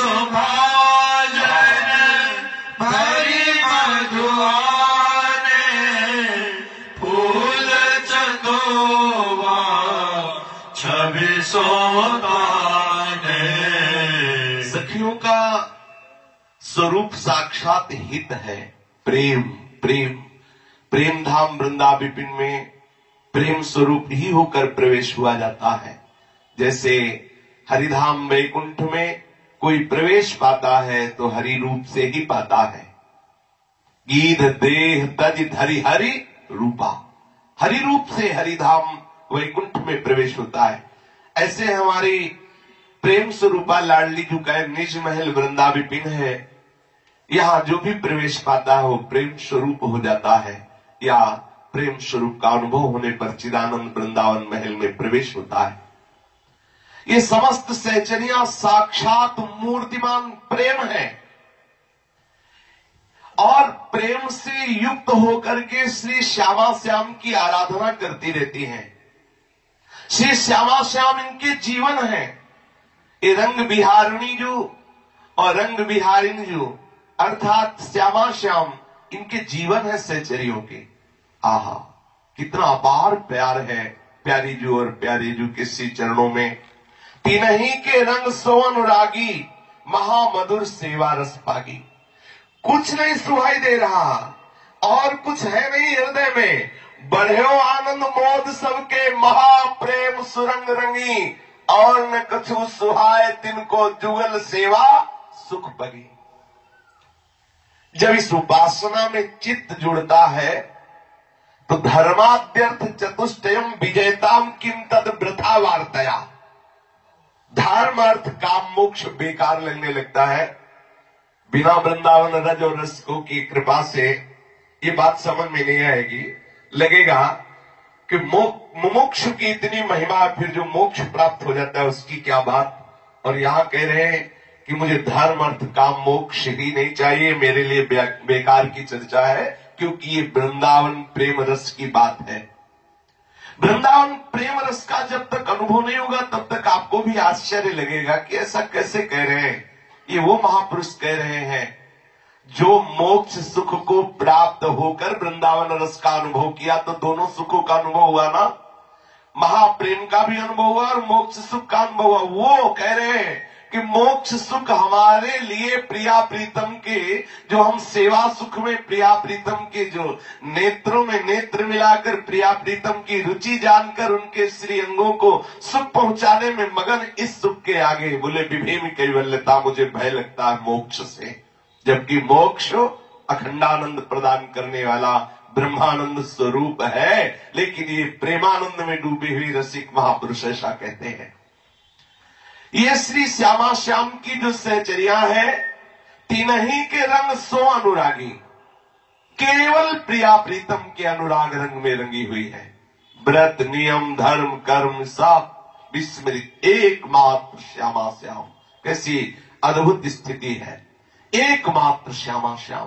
B: शोभाजन भरी मधुआने, फूल चंदोवा छवि सोताने।
A: सखियों का स्वरूप साक्षात हित है, प्रेम। प्रेम प्रेम धाम वृंदा विपिन में प्रेम स्वरूप ही होकर प्रवेश हुआ जाता है। जैसे हरिधाम वैकुंठ में कोई प्रवेश पाता है तो हरि रूप से ही पाता है। गीध देह तज धरि हरि रूपा, हरि रूप से हरिधाम वैकुंठ में प्रवेश होता है। ऐसे हमारी प्रेम स्वरूपा लाडली जो का निज महल वृंदा विपिन है, यहां जो भी प्रवेश पाता है वो प्रेम स्वरूप हो जाता है, या प्रेम स्वरूप का अनुभव होने पर चिदानंद वृंदावन महल में प्रवेश होता है। ये समस्त सहचरियां साक्षात मूर्तिमान प्रेम है और प्रेम से युक्त होकर के श्री श्यामा श्याम की आराधना करती रहती हैं। श्री श्यामा श्याम इनके जीवन है। ये रंग बिहारिणी जो और रंग बिहारिणी जो, अर्थात श्यामा श्याम इनके जीवन है सहचरियों के। आहा, कितना अपार प्यार है प्यारी जू और प्यारे जू के श्री चरणों में। तीनही के रंग सो अनुरागी, महामधुर सेवा रस पागी। कुछ नहीं सुहाई दे रहा और कुछ है नहीं हृदय में, बढ़ो आनंद मोद सबके, महाप्रेम सुरंग रंगी। और न कछु सुहाय तिनको, जुगल सेवा सुख पगी। जब इस उपासना में चित्त जुड़ता है तो धर्माद्यर्थ चतुष्टयम विजयताम किम तद वृथा वार्तया। धर्म अर्थ काम मोक्ष बेकार लगने लगता है। बिना वृंदावन रज और रसकों की कृपा से ये बात समझ में नहीं आएगी। लगेगा कि मोक्ष की इतनी महिमा, फिर जो मोक्ष प्राप्त हो जाता है उसकी क्या बात। और यहां कह रहे हैं कि मुझे धर्म अर्थ काम मोक्ष ही नहीं चाहिए, मेरे लिए बे, बेकार की चर्चा है, क्योंकि ये वृंदावन प्रेम रस की बात है। वृंदावन प्रेम रस का जब तक अनुभव नहीं होगा तब तक आपको भी आश्चर्य लगेगा कि ऐसा कैसे कह रहे हैं। ये वो महापुरुष कह रहे हैं जो मोक्ष सुख को प्राप्त होकर वृंदावन रस का अनुभव किया, तो दोनों सुखों का अनुभव हुआ ना, महाप्रेम का भी अनुभव हुआ और मोक्ष सुख का अनुभव हुआ। वो कह रहे हैं कि मोक्ष सुख हमारे लिए प्रिया प्रीतम के, जो हम सेवा सुख में प्रिया प्रीतम के जो नेत्रों में नेत्र मिलाकर प्रिया प्रीतम की रुचि जानकर उनके श्री अंगों को सुख पहुंचाने में मगन, इस सुख के आगे बोले विभेम कैवल्यता, मुझे भय लगता है मोक्ष से। जबकि मोक्ष अखंडानंद प्रदान करने वाला ब्रह्मानंद स्वरूप है, लेकिन ये प्रेमानंद में डूबी हुई रसिक महापुरुष ऐसा कहते हैं। ये श्री श्यामा श्याम की जो सहचर्या है, तीनही के रंग सो अनुरागी, केवल प्रिया प्रीतम के अनुराग रंग में रंगी हुई है। व्रत नियम धर्म कर्म सब विस्मृत, एकमात्र श्यामा श्याम। कैसी अद्भुत स्थिति है, एकमात्र श्यामा श्याम।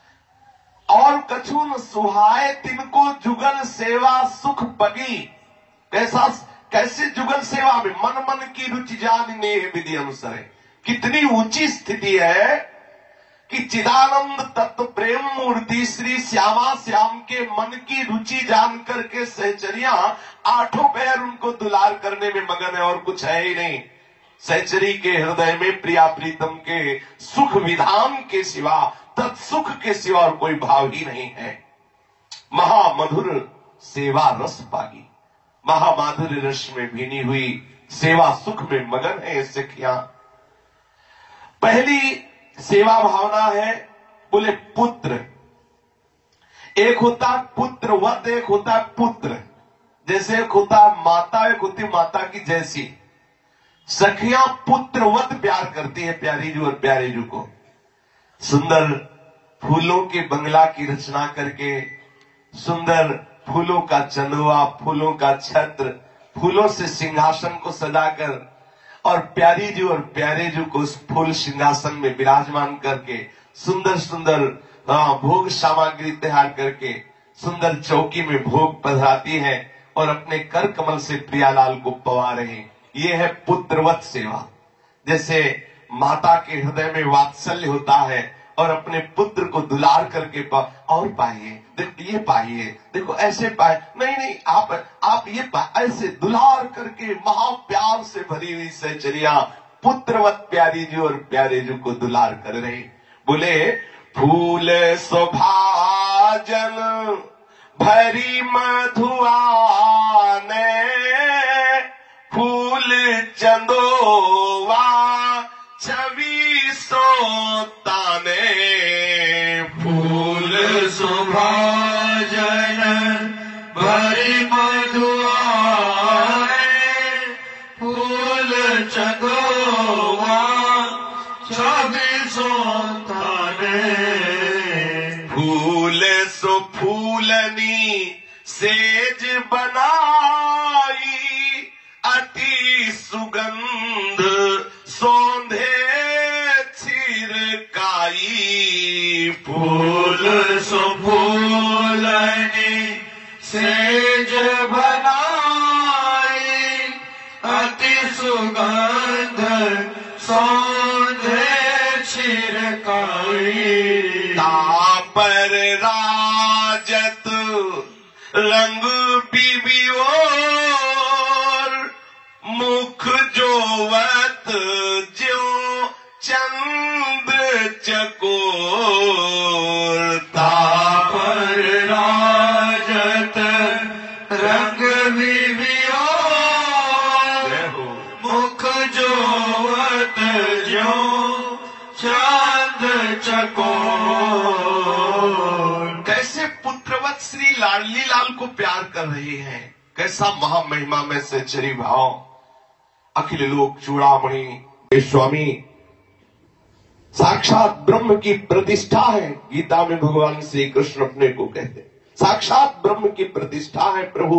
A: और कछु न सुहाए तिनको, जुगल सेवा सुख पगी। कैसा कैसे जुगल सेवा में मन मन की रुचि जानने विधि अनुसार। कितनी ऊंची स्थिति है कि चिदानंद तत्व प्रेम मूर्ति श्री श्यामा श्याम के मन की रुचि जान करके सहचरिया आठों पैर उनको दुलार करने में मगन है और कुछ है ही नहीं। सहचरी के हृदय में प्रिया प्रीतम के सुख विधान के सिवा, तत्सुख के सिवा और कोई भाव ही नहीं है। महामधुर सेवा रस पागी, महामाधुर्य रस में भीनी हुई सेवा सुख में मगन है सखियां। पहली सेवा भावना है, बोले पुत्र। एक होता पुत्रवत, एक होता पुत्र। जैसे एक होता माता, एक होती माता की जैसी। सखियां पुत्रवत प्यार करती है प्यारी जू और प्यारे जू को। सुंदर फूलों के बंगला की रचना करके, सुंदर फूलों का चंदुआ, फूलों का छत्र, फूलों से सिंहासन को सजाकर और प्यारी जू और प्यारे जू को उस फूल सिंहासन में विराजमान करके सुंदर सुंदर भोग सामग्री तैयार करके सुंदर चौकी में भोग पधराती है और अपने कर कमल से प्रियालाल को पवा रहे। ये है पुत्रवत सेवा। जैसे माता के हृदय में वात्सल्य होता है और अपने पुत्र को दुलार करके पा, और पाइए, देखो ये पाइए, देखो ऐसे पाए, नहीं नहीं आप आप ये पाए, ऐसे दुलार करके महाप्यार से भरी हुई सहचरिया पुत्रवत प्यारी जी और प्यारे जी को दुलार कर रहे। बोले फूल शोभाजन भरी मधुआने, फूल चंदोवा छवि सोताने।
B: फूल शोभाजन भरी मधुआने, फूल चंदोवा छवि सोताने।
A: फूल सो फूलनी सेज बनाई, अति सुगंध सौंधे छिरकाई।
B: फूल सो फूलनी सेज बनाई, अति सुगंध सौंधे छिरकाई।
A: तापर रंग बीबी और मुख जोवत ज्यों चंद चकोर।
B: तापर राजत रंग विवियो मुख जोवत ज्यों चांद चकोर।
A: कैसे पुत्रवत श्री लाडली लाल को प्यार कर रही हैं, कैसा महामहिमा में सच्चरी भाव। अखिल लोक चूड़ामणि ये स्वामी साक्षात ब्रह्म की प्रतिष्ठा है। गीता में भगवान श्री कृष्ण अपने को कहते हैं साक्षात ब्रह्म की प्रतिष्ठा है प्रभु।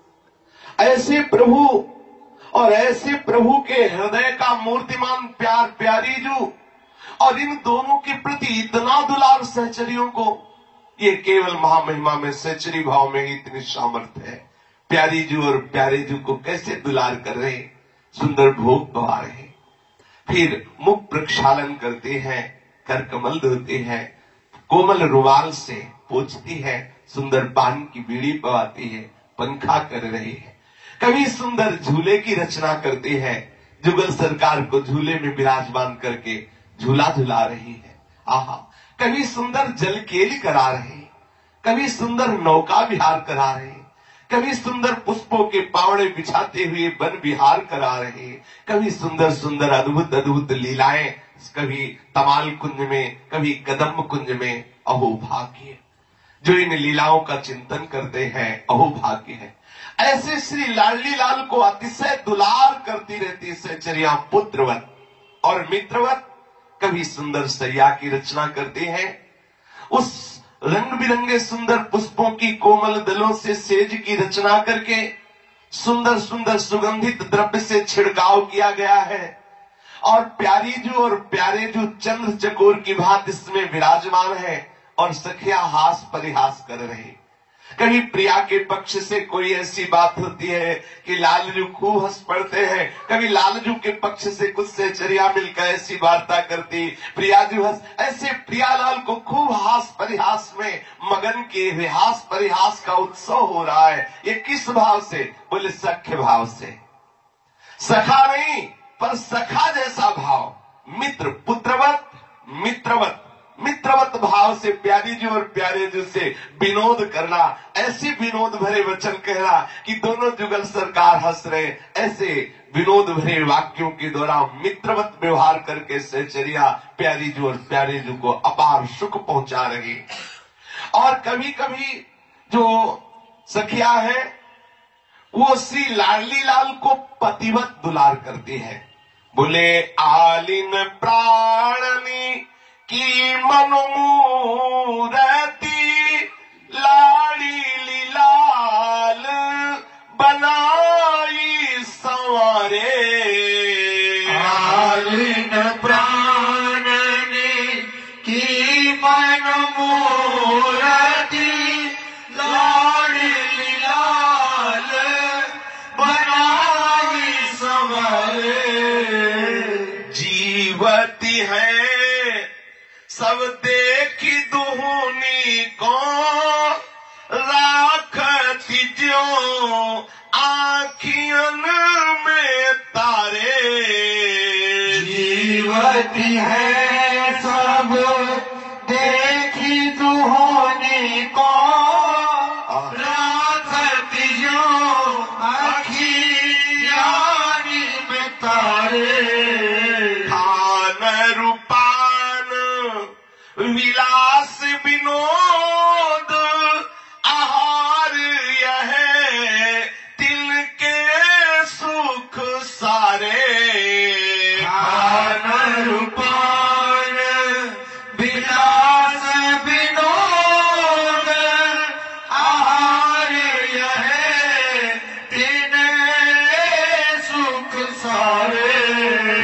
A: ऐसे प्रभु और ऐसे प्रभु के हृदय का मूर्तिमान प्यार प्यारी जो और इन दोनों के प्रति इतना दुलार सहचरियों को, ये केवल महामहिमा में सहचरी भाव में ही इतनी सामर्थ्य है। प्यारी जू और प्यारे जू को कैसे दुलार कर रहे, सुंदर भोग पवा रहे, फिर मुख प्रक्षालन करते हैं, कर कमल धोते हैं, कोमल रुमाल से पोंछती है, सुंदर पान की बीड़ी पवाती है, पंखा कर रही है। कभी सुंदर झूले की रचना करते हैं, जुगल सरकार को झूले में विराजमान करके झूला झुला रही है। आहा, कभी सुंदर जल केली करा रहे, कभी सुंदर नौका विहार करा रहे, कभी सुंदर पुष्पों के पावड़े बिछाते हुए वन विहार करा रहे, कभी सुंदर सुंदर अद्भुत अद्भुत लीलाएं, कभी तमाल कुंज में, कभी कदम कुंज में। अहो भाग्य जो इन लीलाओं का चिंतन करते हैं, अहो भाग्य है। ऐसे श्री लाडली लाल को अतिशय दुलार करती रहती सहचरिया पुत्रवत और मित्रवत। कभी सुंदर सैया की रचना करते हैं, उस रंग बिरंगे सुंदर पुष्पों की कोमल दलों से सेज की रचना करके सुंदर सुंदर सुगंधित द्रव्य से छिड़काव किया गया है। और प्यारी जू और प्यारे जू चंद्र चकोर की भांति इसमें विराजमान है और सखिया हास परिहास कर रहे। कभी प्रिया के पक्ष से कोई ऐसी बात होती है कि लालजू खूब हंस पड़ते हैं, कभी लालजू के पक्ष से कुछ सहचरिया मिलकर ऐसी वार्ता करती, प्रियाजू हंस। ऐसे प्रियालाल को खूब हास परिहास में मगन के हास परिहास का उत्सव हो रहा है। ये किस भाव से? बोले सख्य भाव से। सखा नहीं पर सखा जैसा भाव, मित्र पुत्रवत मित्रवत मित्रवत भाव से प्यारी जी और प्यारे जी से विनोद करना, ऐसे विनोद भरे वचन कहना कि दोनों जुगल सरकार हंस रहे। ऐसे विनोद भरे वाक्यों के द्वारा मित्रवत व्यवहार करके सहचरिया प्यारी जी और प्यारे जी को अपार सुख पहुंचा रही। और कभी कभी जो सखिया है वो श्री लाडली लाल को पतिवत दुलार करती है। बोले आलिन प्राणनी की मनमूरती लाडली लाल बनाई संवारे।
B: आलिन प्राणनी की मनमूरती लाडली लाल बनाई संवारे।
A: जीवती है सब देखी दुहनी को राखती जो आँखियन में तारे।
B: जीवती है सब देखी दुहनी को राखती जो आँखियन में तारे।
A: खान रूपान विलास विनोद आहार यह दिल के सुख सारे।
B: खान रूपान विलास विनोद आहार यह दिन के सुख सारे।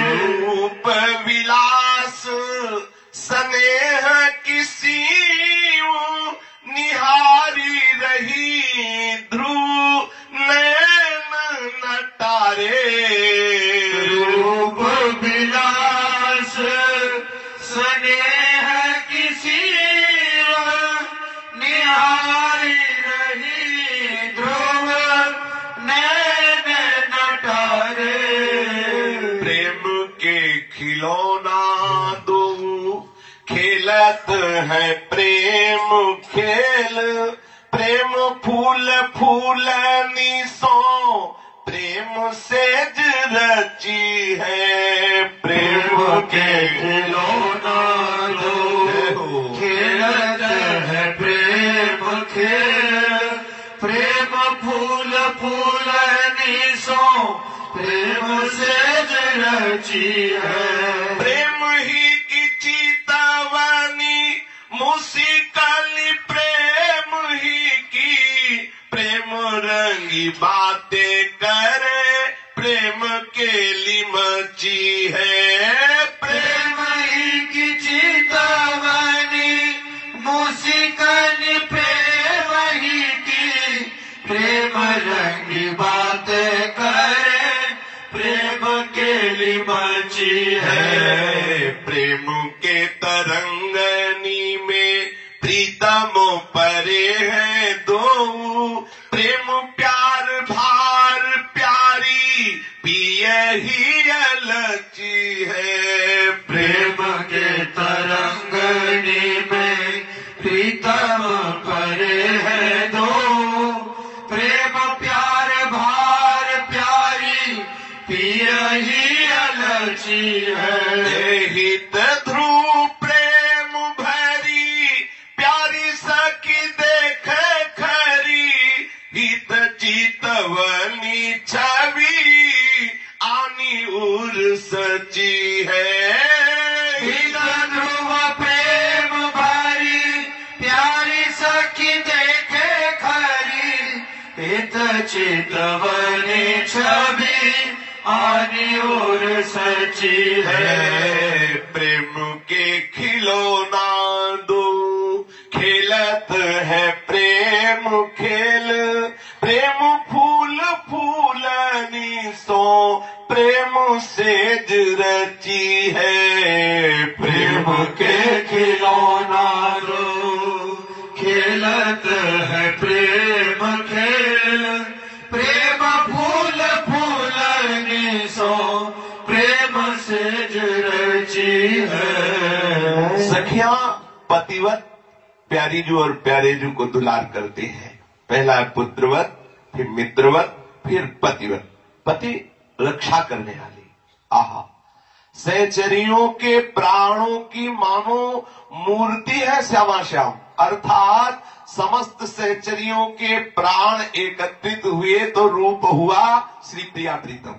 A: है प्रेम खेल, प्रेम फूल फूलनी सो प्रेम सेज रची है। प्रेम के
B: खिलौना दो खेलत है प्रेम खेल, प्रेम फूल फूलनी सो प्रेम सेज रची है।
A: प्रेम ही की चेतावनी मुस्काली, प्रेम ही की प्रेम रंगी बातें करे, प्रेम केली मची है।
B: प्रेम ही की चेतावनी मुस्काली, प्रेम ही की प्रेम रंगी बातें करे, प्रेम केली मची है।
A: प्रेम के तरंगनी में प्रीतम परे हैं दो, प्रेम प्यार भार प्यारी पिय ही अलची है।
B: प्रेम के तरंगनी में प्रीतम परे है दो, प्रेम प्यार भार प्यारी पिय ही अलची है।
A: हित ध्रुव प्रेम भरी प्यारी सखी देख खरी, हित चितवनी छवि आनी उर सची है।
B: हित ध्रुव प्रेम भरी प्यारी सखी देखे खरी, हित चितवनी छवि आनी और सची है।
A: प्रेम के खिलौना दो खेलत है प्रेम खेल, प्रेम फूल फूलनी सो प्रेम सेज रची है।
B: प्रेम के खिलौना दो खेलत है प्रेम खेल, प्रेम फूल फूलनी सो प्रेम सेज रची है।
A: सखियां पतिवत प्यारीजू और प्यारेजू को दुलार करते हैं। पहला है पुत्रवत, फिर मित्रवत, फिर पतिवत। पति रक्षा करने वाली। आहा, सहचरियों के प्राणों की मानो मूर्ति है श्यामा श्याम, अर्थात समस्त सहचरियों के प्राण एकत्रित हुए तो रूप हुआ श्री प्रिया प्रीतम।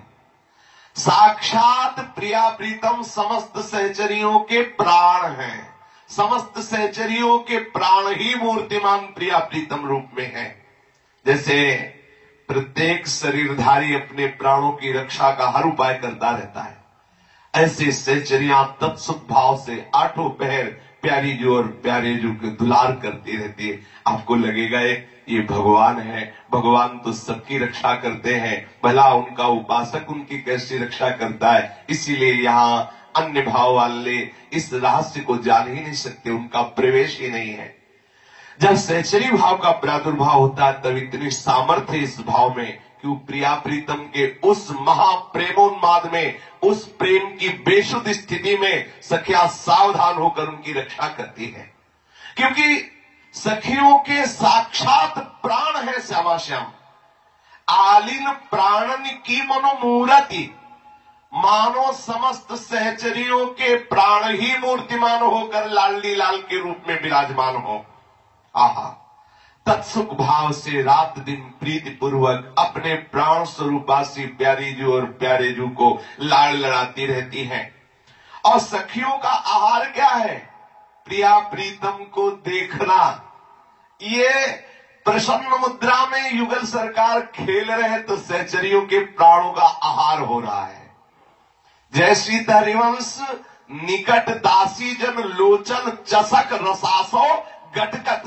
A: साक्षात प्रिया प्रीतम समस्त सहचरियों के प्राण हैं। समस्त सहचरियों के प्राण ही मूर्तिमान प्रिया प्रीतम रूप में है। जैसे प्रत्येक शरीरधारी अपने प्राणों की रक्षा का हर उपाय करता रहता है, ऐसे सहचरियां तत्सुख भाव से आठों पहर प्यारीजू और प्यारेजू के दुलार करती रहती है। आपको लगेगा ये भगवान है, भगवान तो सबकी रक्षा करते हैं, भला उनका उपासक उनकी कैसी रक्षा करता है। इसीलिए यहाँ अन्य भाव वाले इस रहस्य को जान ही नहीं सकते, उनका प्रवेश ही नहीं है। जब सहचरी भाव का प्रादुर्भाव होता है तब इतनी सामर्थ्य इस भाव में कि वो प्रिया प्रीतम के उस महाप्रेमोन्माद में, उस प्रेम की बेशुद्ध स्थिति में सखियां सावधान होकर उनकी रक्षा करती है। क्योंकि सखियों के साक्षात प्राण है श्यामा श्याम। आलिन प्राणन की मनोमूर्ति, मानो समस्त सहचरियों के प्राण ही मूर्तिमान होकर लाडली लाल के रूप में विराजमान हो। आहा, तत्सुख भाव से रात दिन प्रीति पूर्वक अपने प्राण स्वरूपासी प्यारीजू और प्यारेजू को लाड़ लड़ाती रहती हैं। और सखियों का आहार क्या है? प्रिया प्रीतम को देखना। ये प्रसन्न मुद्रा में युगल सरकार खेल रहे तो सहचरियों के प्राणों का आहार हो रहा है। जय सीता हरिवंश निकट दासी जन लोचन चसक रसासो गटकत,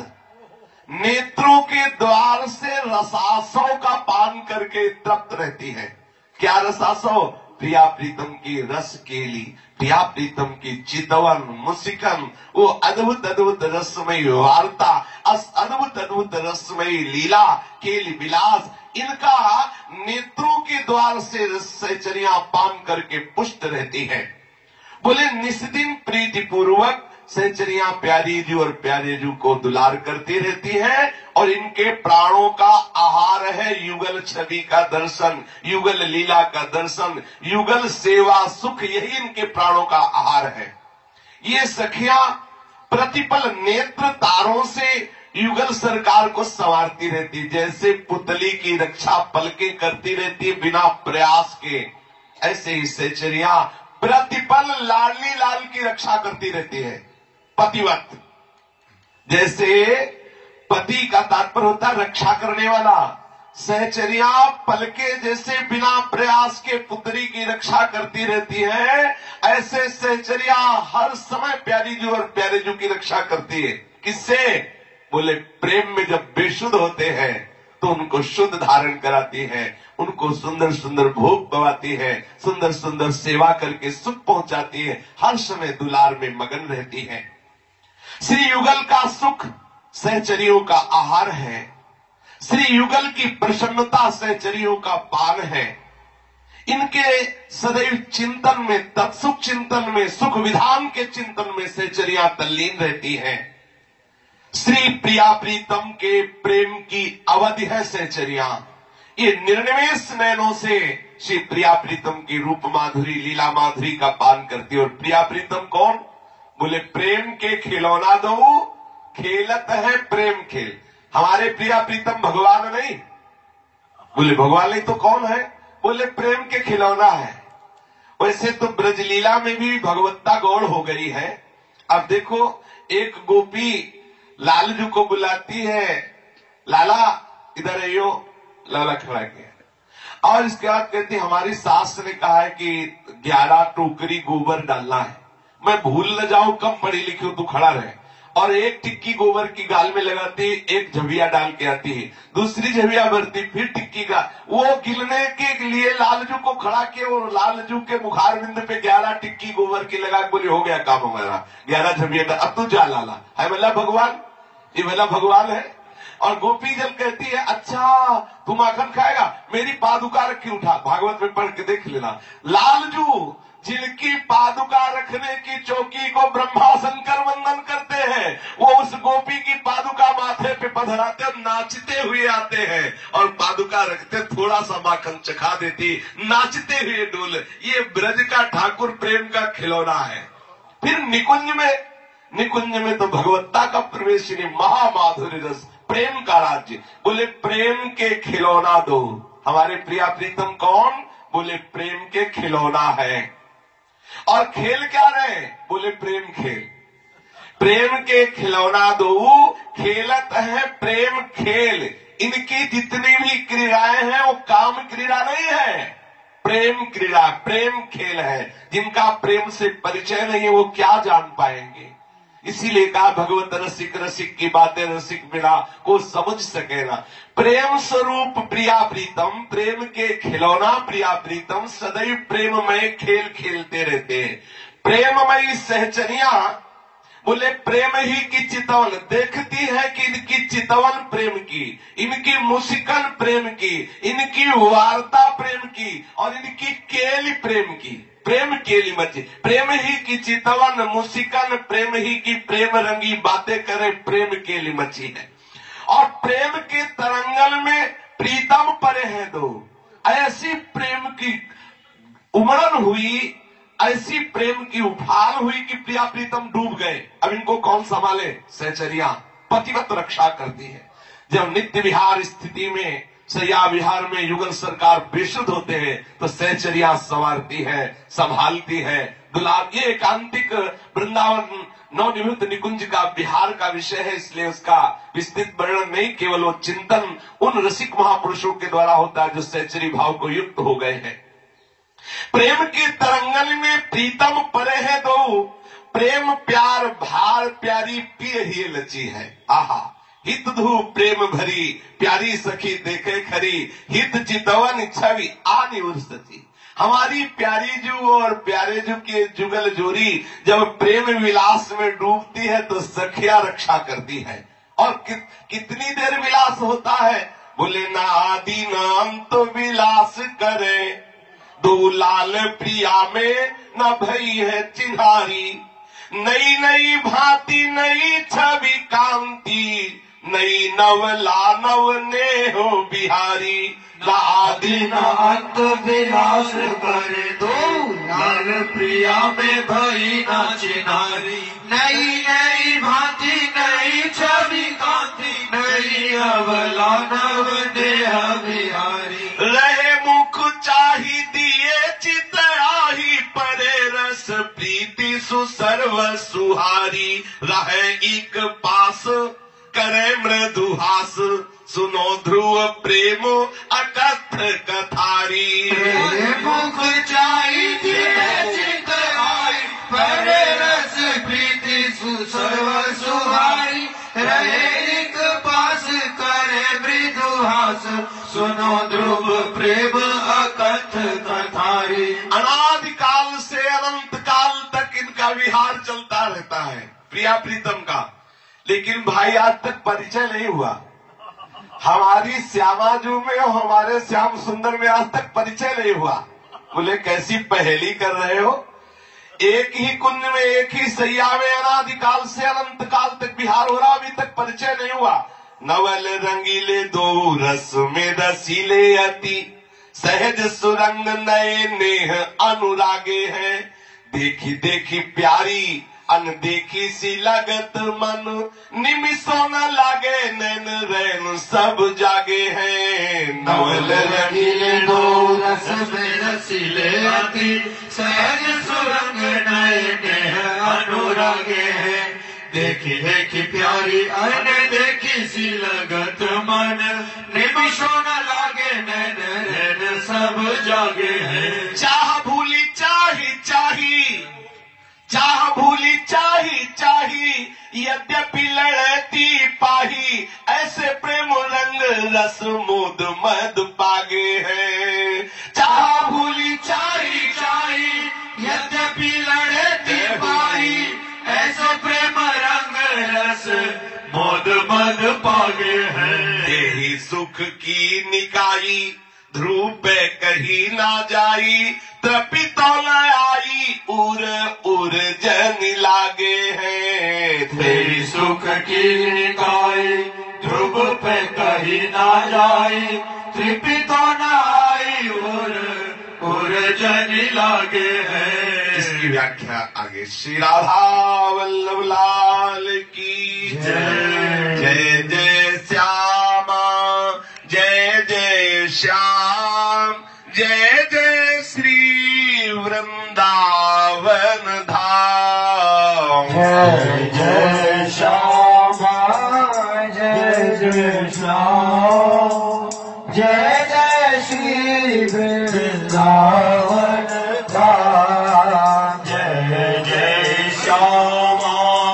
A: नेत्रों के द्वार से रसासों का पान करके तृप्त रहती है। क्या रसासो? प्रिया प्रीतम की रस केली, प्रिया प्रीतम की चितवन मुसिकन, वो अद्भुत अद्भुत रसमयी वार्ता, अस अद्भुत अद्भुत रसमयी लीला, केली विलास, इनका नेत्रों के द्वार से सहचरियां पान करके पुष्ट रहती है। बोले निस्दिन प्रीति पूर्वक सहचरियां प्यारी जू और प्यारे जू को दुलार करती रहती हैं और इनके प्राणों का आहार है युगल छवि का दर्शन, युगल लीला का दर्शन, युगल सेवा सुख, यही इनके प्राणों का आहार है। ये सखियां प्रतिपल नेत्र तारों से युगल सरकार को संवारती रहती, जैसे पुतली की रक्षा पलके करती रहती बिना प्रयास के, ऐसे ही सहचरियां प्रतिपल लाडली लाल की रक्षा करती रहती है। पतिवत, जैसे पति का तात्पर्य होता है रक्षा करने वाला, सहचरियां पलके जैसे बिना प्रयास के पुत्री की रक्षा करती रहती है, ऐसे सहचरियां हर समय प्यारी जू और प्यारे जू की रक्षा करती है। किससे? बोले प्रेम में जब बेशुद्ध होते हैं तो उनको शुद्ध धारण कराती है, उनको सुंदर सुंदर भोग पवाती है, सुंदर सुंदर सेवा करके सुख पहुंचाती है, हर समय दुलार में मगन रहती है। श्री युगल का सुख सहचरियों का आहार है, श्री युगल की प्रसन्नता सहचरियों का पान है। इनके सदैव चिंतन में, तत्सुख चिंतन में, सुख विधान के चिंतन में सहचरियां तल्लीन रहती हैं। श्री प्रिया प्रीतम के प्रेम की अवधि है सहचरियां। ये निर्निमेष नयनों से श्री प्रिया प्रीतम की रूप माधुरी, लीला माधुरी का पान करती है। और प्रिया प्रीतम कौन? बोले प्रेम के खिलौना दो, खेलत है प्रेम खेल। हमारे प्रिया प्रीतम भगवान नहीं। बोले भगवान नहीं तो कौन है? बोले प्रेम के खिलौना है। वैसे तो ब्रजलीला में भी भगवत्ता गौड़ हो गई है। अब देखो, एक गोपी लालजू को बुलाती है, लाला इधर आइयो, लाला खड़ा किया, और इसके बाद कहती हमारी सास ने कहा है कि ग्यारह टोकरी गोबर डालना है, मैं भूल न जाऊं, कम पढ़ी लिखी हूं, तू खड़ा रहे। और एक टिक्की गोबर की गाल में लगाती, एक झबिया डाल के आती है, दूसरी झबिया भरती, फिर टिक्की का, वो गिलने के लिए लालजू को खड़ा किए और लालजू के मुखार बिंद पे ग्यारह टिक्की गोबर की लगा, बोली हो गया काम हमारा, ग्यारह झबिया, अब तू जा लाला। है बोला भगवान, ये बोला भगवान है। और गोपी जब कहती है अच्छा तू माखन खाएगा, मेरी पादुका रखी उठा, भागवत में पढ़ के देख लेना। लालजू जिनकी पादुका रखने की चौकी को ब्रह्मा शंकर वंदन करते हैं, वो उस गोपी की पादुका माथे पे पधराते और नाचते हुए आते हैं, और पादुका रखते थोड़ा सा माखन चखा देती, नाचते हुए डोल। ये ब्रज का ठाकुर प्रेम का खिलौना है। फिर निकुंज में, निकुंज में तो भगवत्ता का प्रवेश, महामाधुर्य रस, प्रेम का राज्य। बोले प्रेम के खिलौना दो। हमारे प्रिया प्रीतम कौन? बोले प्रेम के खिलौना है। और खेल क्या रहे? बोले प्रेम खेल। प्रेम के खिलौना दो, खेलत है प्रेम खेल। इनकी जितनी भी क्रीड़ाएं हैं वो काम क्रीड़ा नहीं है, प्रेम क्रीड़ा, प्रेम खेल है। जिनका प्रेम से परिचय नहीं है वो क्या जान पाएंगे। इसीलिए कहा भगवत रसिक, रसिक की बातें रसिक बिना को समझ सकेगा। प्रेम स्वरूप प्रिया प्रीतम, प्रेम के खिलौना प्रिया प्रीतम सदैव प्रेममय खेल खेलते रहते हैं। प्रेममयी सहचरियां बोले प्रेम ही की चितवन देखती है कि इनकी चितवन प्रेम की, इनकी मुस्कान प्रेम की, इनकी वार्ता प्रेम की, और इनकी केली प्रेम की। प्रेम केली मची, प्रेम ही की चितवन मुस्कान, प्रेम ही की प्रेम रंगी बातें करे, प्रेम केली मची है। और प्रेम के तरंगल में प्रीतम परे हैं दो। ऐसी प्रेम की उमड़न हुई, ऐसी प्रेम की उफान हुई कि प्रिया प्रीतम डूब गए। अब इनको कौन संभाले? सहचरियां पतिवत रक्षा करती है। जब नित्य विहार स्थिति में, सैया विहार में युगल सरकार बेशुद्ध होते हैं तो सहचरियां संवारती है, संभालती है, दुलार। ये एकांतिक वृंदावन नवनिवृत्त निकुंज का बिहार का विषय है, इसलिए उसका विस्तृत वर्णन नहीं, केवल वो चिंतन उन रसिक महापुरुषों के द्वारा होता है जो सहचरी भाव को युक्त हो गए हैं। प्रेम के तरंगल में प्रीतम परे है दो, प्रेम प्यार भार प्यारी पिय ही लची है। आहा हित धू प्रेम भरी, प्यारी सखी देखे खरी, हित चितवन छवि आनी उर्सती। हमारी प्यारी जू और प्यारे जू की जुगल जोड़ी जब प्रेम विलास में डूबती है तो सखिया रक्षा करती है। और कि, कितनी देर विलास होता है? बोले ना आदि नाम तो विलास करे, दो लाल प्रिया में न भई है चिन्हारी। नई नई भांति नई छवि कांति, नई नवला नव ने हो बिहारी।
B: न आदि न अंत विलास करे दो, लाल प्रिया में भई नाची नारी। नई नई भांति नई छवि कांति, नई अवला नव देह बिहारी।
A: रहे मुख चाही दिए चित आही, परे रस प्रीति सुसर्व सुहारी। रहे एक पास करे मृदुहास, सुनो ध्रुव प्रेम अकथ कथारी।
B: मुख चाही दिए चित आई, परे रस प्रीति सुसर्व सुहारी। रहे एक पास करे मृदुहास, सुनो ध्रुव प्रेम अकथ कथारी।
A: अनादिकाल से अनंत काल तक इनका विहार चलता रहता है, प्रिया प्रीतम का। लेकिन भाई आज तक परिचय नहीं हुआ। हमारी श्यामाजू में और हमारे श्याम सुंदर में आज तक परिचय नहीं हुआ। बोले कैसी पहेली कर रहे हो? एक ही कुंज में एक ही सैया में अनादिकाल से अनंत काल तक विहार हो रहा, अभी तक परिचय नहीं हुआ। नवल रंगीले दो रस में रसीले अति, सहज सुरंग नए नेह अनुरागे हैं। देखी देखी प्यारी अनदेखी सी लगत मन, निमिषों न लागे नैन रैन सब जागे हैं।
B: नवल रंगीले दो रस में रसीले अति, सहज सुरंग नए नेह अनुरागे हैं। देखी देखी प्यारी अन देखी सी लगत मन, निमिषों न लागे नैन रैन सब जागे हैं।
A: चाह भूली चाही चाही, चाह भूली चाही चाही, यद्यपि लड़ती पाही। ऐसे प्रेम रंग रस मोद मद पागे हैं।
B: चाह भूली चाही चाही, यद्यपि लड़ती पाही। ऐसे प्रेम रंग रस मोद मद पागे हैं।
A: देहि सुख की निकाई, ध्रुव पे कहीं ना जाई। तृपितो न आई, उर उर जन लागे हैं।
B: तेरी सुख की निकाई, ध्रुव पे कहीं ना जाई। तृपितो न आई, उर उर जन लागे हैं।
A: इसकी व्याख्या आगे। श्री राधा वल्लभ लाल की जय। जय जय श्यामा, जय जय श्याम, जय जय श्री वृंदावन धाम।
B: जय जय श्यामा, जय जय श्याम, जय जय श्री वृंदावन धाम। जय जय श्यामा,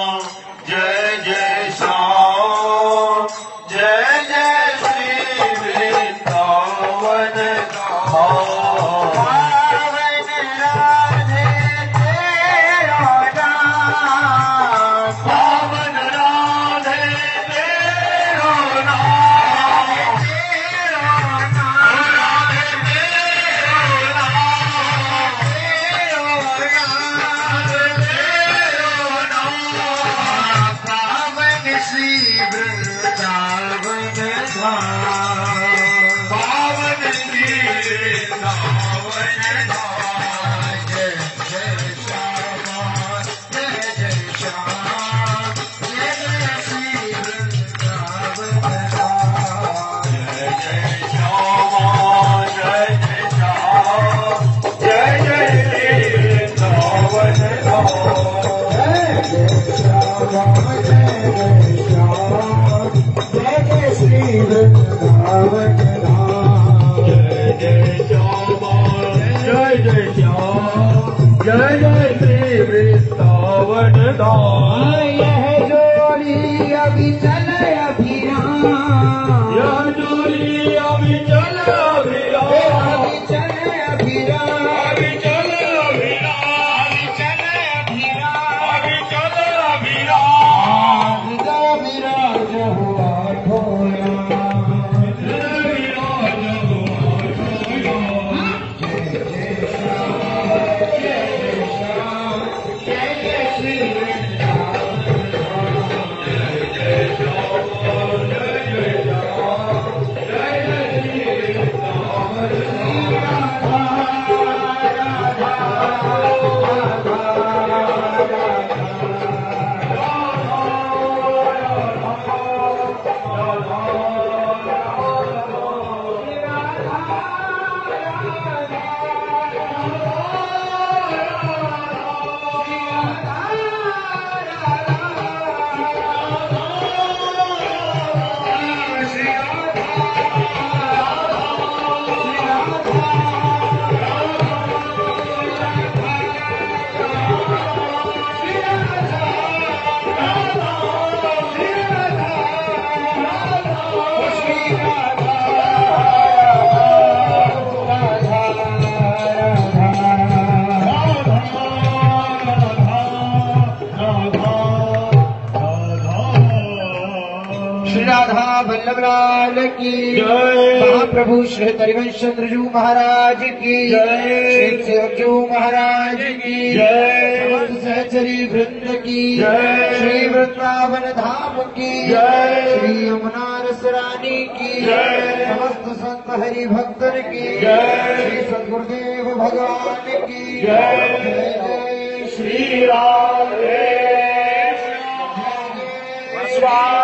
B: जय जय श्याम, जय जय श्री वृंदावन धाम। पावन राधे तेरा नाम, पावन राधे तेरा नाम, तेरा नाम, राधे तेरा नाम, तेरा नाम, तेरा नाम। पावन श्री वृंदावन धाम, पावन श्री वृंदावन धाम। जय जय श्यामा, जय जय श्याम, जय जय श्री वृंदावन धाम। जय जय श्यामा, जय जय श्याम, जय जय श्री वृंदावन धाम। जय जय श्यामा, जय जय श्याम, जय जय श्री वृंदावन धाम। जय जय श्यामा, जय जय श्याम, जय जय श्री वृंदावन धाम। यह जोड़ी अभी चल अभिराम, यह जोड़ी अभी चल अभिराम, अभी चल अभिराम, अभी चल अभिराम, अभी चल अभिराम, अभी चल अभिराम। विराज हुआ ठोया, विराज हुआ ठोया। जय जय श्याम, जय जय श्याम,
C: लाल की
B: जय।
C: महाप्रभु श्री हरिवंश चंद्रजू महाराज की
B: जय।
C: श्री सेवकजू महाराज की
B: जय।
C: समस्त सहचरी वृंद की
B: जय।
C: श्री वृंदावन धाम की
B: जय।
C: श्री यमुना रस रानी की
B: जय।
C: समस्त संत हरि भक्तन की
B: जय।
C: श्री सद्गुरुदेव भगवान की
B: जय।
C: जय जय श्री
B: श्री राधे
C: राम।